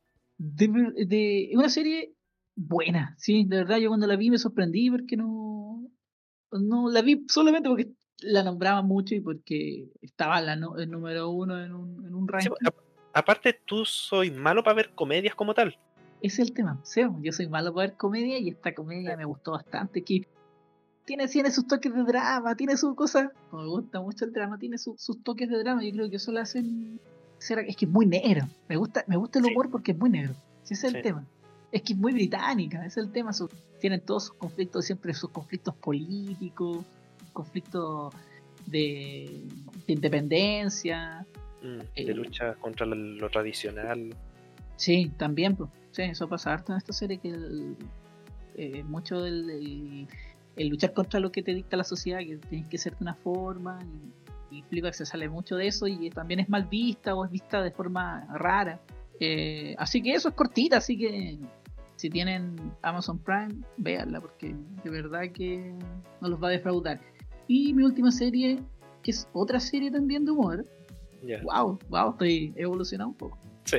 De una serie buena, sí, de verdad. Yo cuando la vi me sorprendí porque no la vi solamente porque la nombraban mucho y porque estaba el número 1 en un ranking.
Sí, aparte, tú soy malo para ver comedias como tal.
Ese es el tema, ¿sí? Yo soy malo para ver comedia, y esta comedia me gustó bastante, que tiene sus toques de drama, tiene sus cosas, me gusta mucho el drama, tiene sus toques de drama. Yo creo que eso lo hacen, es que es muy negro, me gusta el humor porque es muy negro, ese es el tema, es que es muy británica, ese es el tema. Tienen todos sus conflictos, siempre sus conflictos políticos, conflictos de independencia,
de lucha contra lo tradicional.
Sí, también, pues, sí, eso pasa harto en esta serie, que mucho el luchar contra lo que te dicta la sociedad, que tienes que ser de una forma, y Fleabag se sale mucho de eso, y también es mal vista o es vista de forma rara. Así que eso es cortita, así que si tienen Amazon Prime, véanla, porque de verdad que no los va a defraudar. Y mi última serie, que es otra serie también de humor. Wow, estoy evolucionado un poco.
Sí.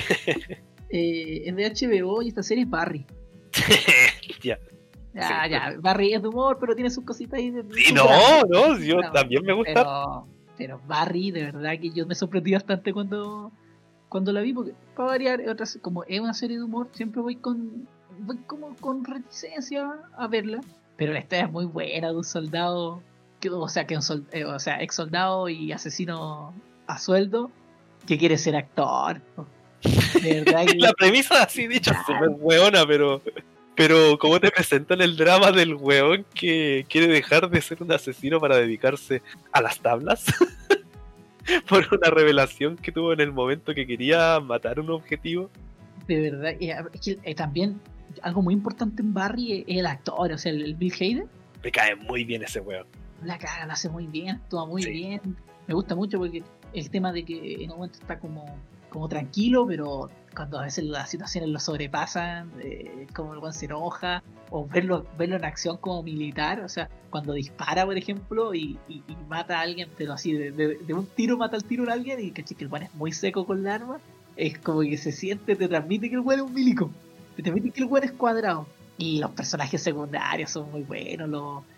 Es de HBO, y esta serie es Barry.
Ya.
Barry es de humor, pero tiene sus cositas ahí
Sí, yo también me gusta.
Pero Barry, de verdad que yo me sorprendí bastante cuando la vi, porque para variar, como es una serie de humor, siempre voy como con reticencia a verla. Pero la historia es muy buena, de un soldado, ex soldado y asesino a sueldo, que quiere ser actor. De verdad que
la premisa así dicha es súper hueona, pero ¿cómo te presentan el drama del hueón que quiere dejar de ser un asesino para dedicarse a las tablas? Por una revelación que tuvo en el momento que quería matar un objetivo.
De verdad, es que también algo muy importante en Barry es el actor, o sea, el Bill Hader.
Me cae muy bien ese hueón.
La cara la hace muy bien, actúa muy bien. Me gusta mucho porque el tema de que en un momento está como tranquilo, pero cuando a veces las situaciones lo sobrepasan, como el weón se enoja, o verlo en acción como militar, o sea, cuando dispara, por ejemplo, y mata a alguien, pero así de un tiro mata al tiro a alguien, y caché que el weón es muy seco con la arma, es como que se siente, te transmite que el weón es un milico, te transmite que el weón es cuadrado. Y los personajes secundarios son muy buenos.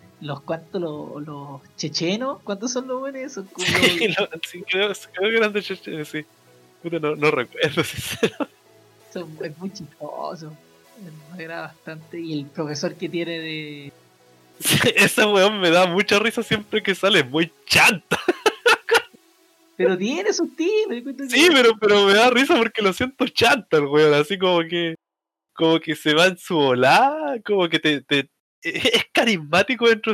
Los chechenos, ¿cuántos son los buenos? Son como
Sí, creo que eran de Chechenia, sí. Puta, no recuerdo, sincero.
es muy chistoso. Me agrada bastante. Y el profesor que tiene de.
Esa weón me da mucha risa siempre que sale, es muy chanta.
Pero tiene su estilo.
Sí, pero me da risa porque lo siento chanta el weón, así como que se va en su volada, como que es carismático dentro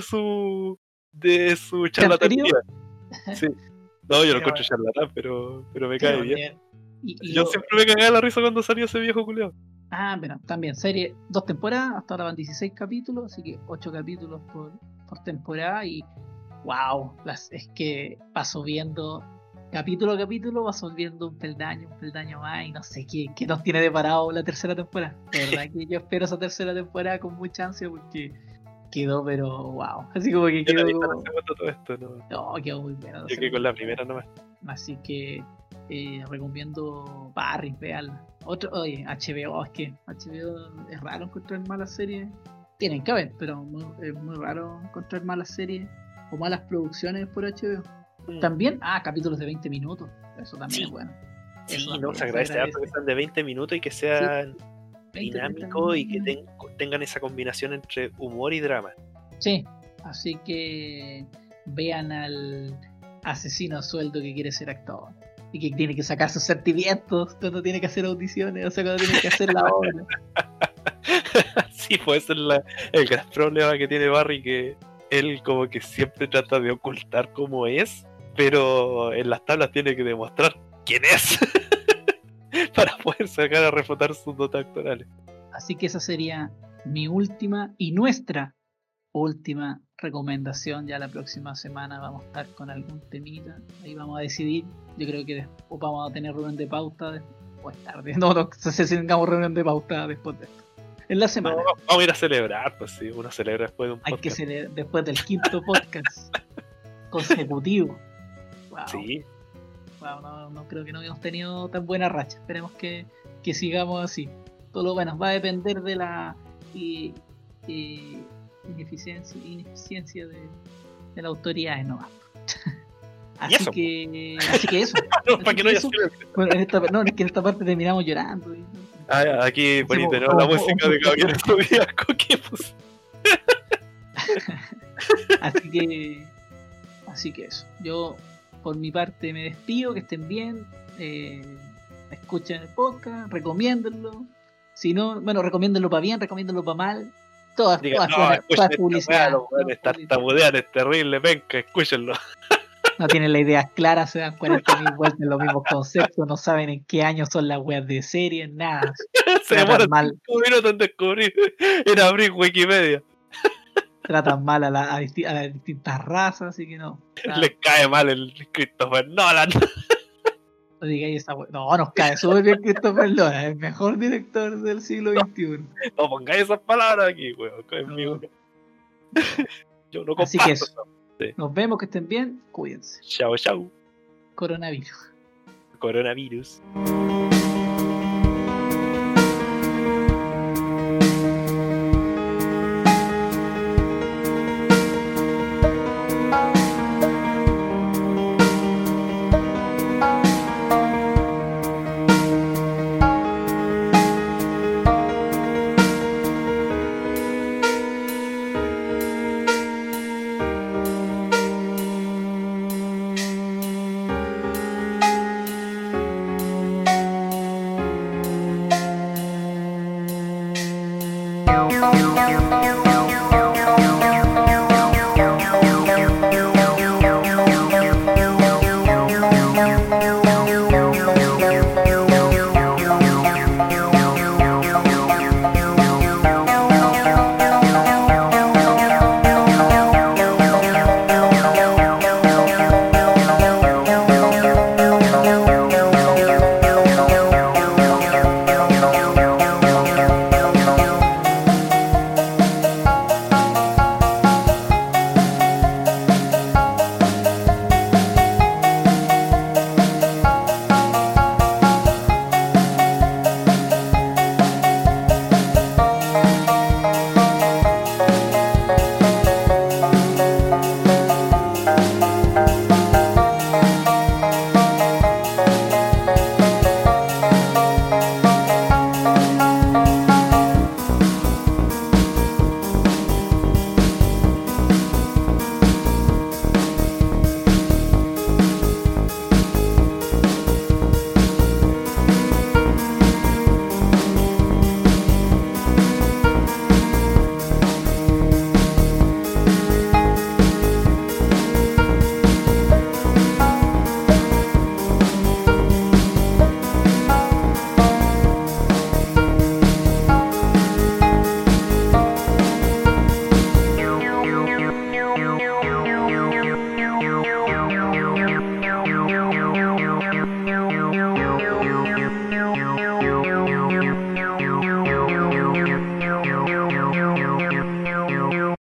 de su charlatanería. Sí. No, yo lo encuentro charlatán, pero me cae bien. Yo siempre me cagaba la risa cuando salió ese viejo culiao.
Ah, bueno, también serie, 2 temporadas, hasta ahora van 16 capítulos, así que 8 capítulos por temporada y wow, es que va subiendo capítulo a capítulo, va subiendo un peldaño más y no sé qué nos tiene deparado la tercera temporada. De verdad que yo espero esa tercera temporada con mucha ansia porque quedó, pero wow, así como que quedó.
Todo esto,
no, quedó muy bueno.
Yo quedé con la primera nomás.
Así que recomiendo Barry, veanla. Oye, HBO, es que HBO es raro encontrar malas series. Tienen que haber, pero es muy raro encontrar malas series o malas producciones por HBO. También, capítulos de 20 minutos. Eso también es bueno.
Sí, se agradece harto que sean de 20 minutos y que sean dinámicos y que tengan esa combinación entre humor y drama.
Sí, así que vean al asesino a sueldo que quiere ser actor y que tiene que sacar sus sentimientos cuando tiene que hacer audiciones, o sea, cuando tiene que hacer la obra.
Sí, pues ese es el gran problema que tiene Barry, que él como que siempre trata de ocultar cómo es, pero en las tablas tiene que demostrar quién es para poder sacar a refutar sus dotes actorales.
Así que esa sería mi última y nuestra última recomendación. Ya la próxima semana vamos a estar con algún temita, ahí vamos a decidir. Yo creo que después vamos a tener reunión de pauta después tarde. No sé si tengamos reunión de pauta después de esto. En la semana.
No, vamos a ir a celebrar, pues sí, uno celebra después de un podcast.
Hay que celebrar después del 5º podcast consecutivo. Wow.
Sí.
Wow, no creo que no hayamos tenido tan buena racha. Esperemos que sigamos así. Todo lo bueno va a depender de la ineficiencia de la autoridad nomás. Así que eso.
No, para que no haya
bueno, es que en esta parte terminamos llorando.
Aquí poniste, ¿no? La música de Caballero Zodíaco que puse.
Así que eso. Yo por mi parte me despido, que estén bien. Escuchen el podcast, recomiéndenlo. Si no, bueno, recomiéndenlo para bien, recomiéndenlo para mal. Todas publicidad.
Tartamudean, es terrible, venga, escúchenlo.
No tienen las ideas claras, se dan 40.000 vueltas en los mismos conceptos, no saben en qué año son las weas de series, nada.
Se demoran 5 minutos en descubrir, en abrir Wikimedia.
Tratan mal a las distintas razas, así que no.
Les cae mal el Christopher Nolan.
No digáis esa wea. No, nos cae súper bien Christopher Nolan, el mejor director del siglo XXI.
No pongáis esas palabras aquí, weón, conmigo. Yo no comparto.
Así que eso. Sí. Nos vemos, que estén bien, cuídense.
Chao, chao.
Coronavirus.
Wow.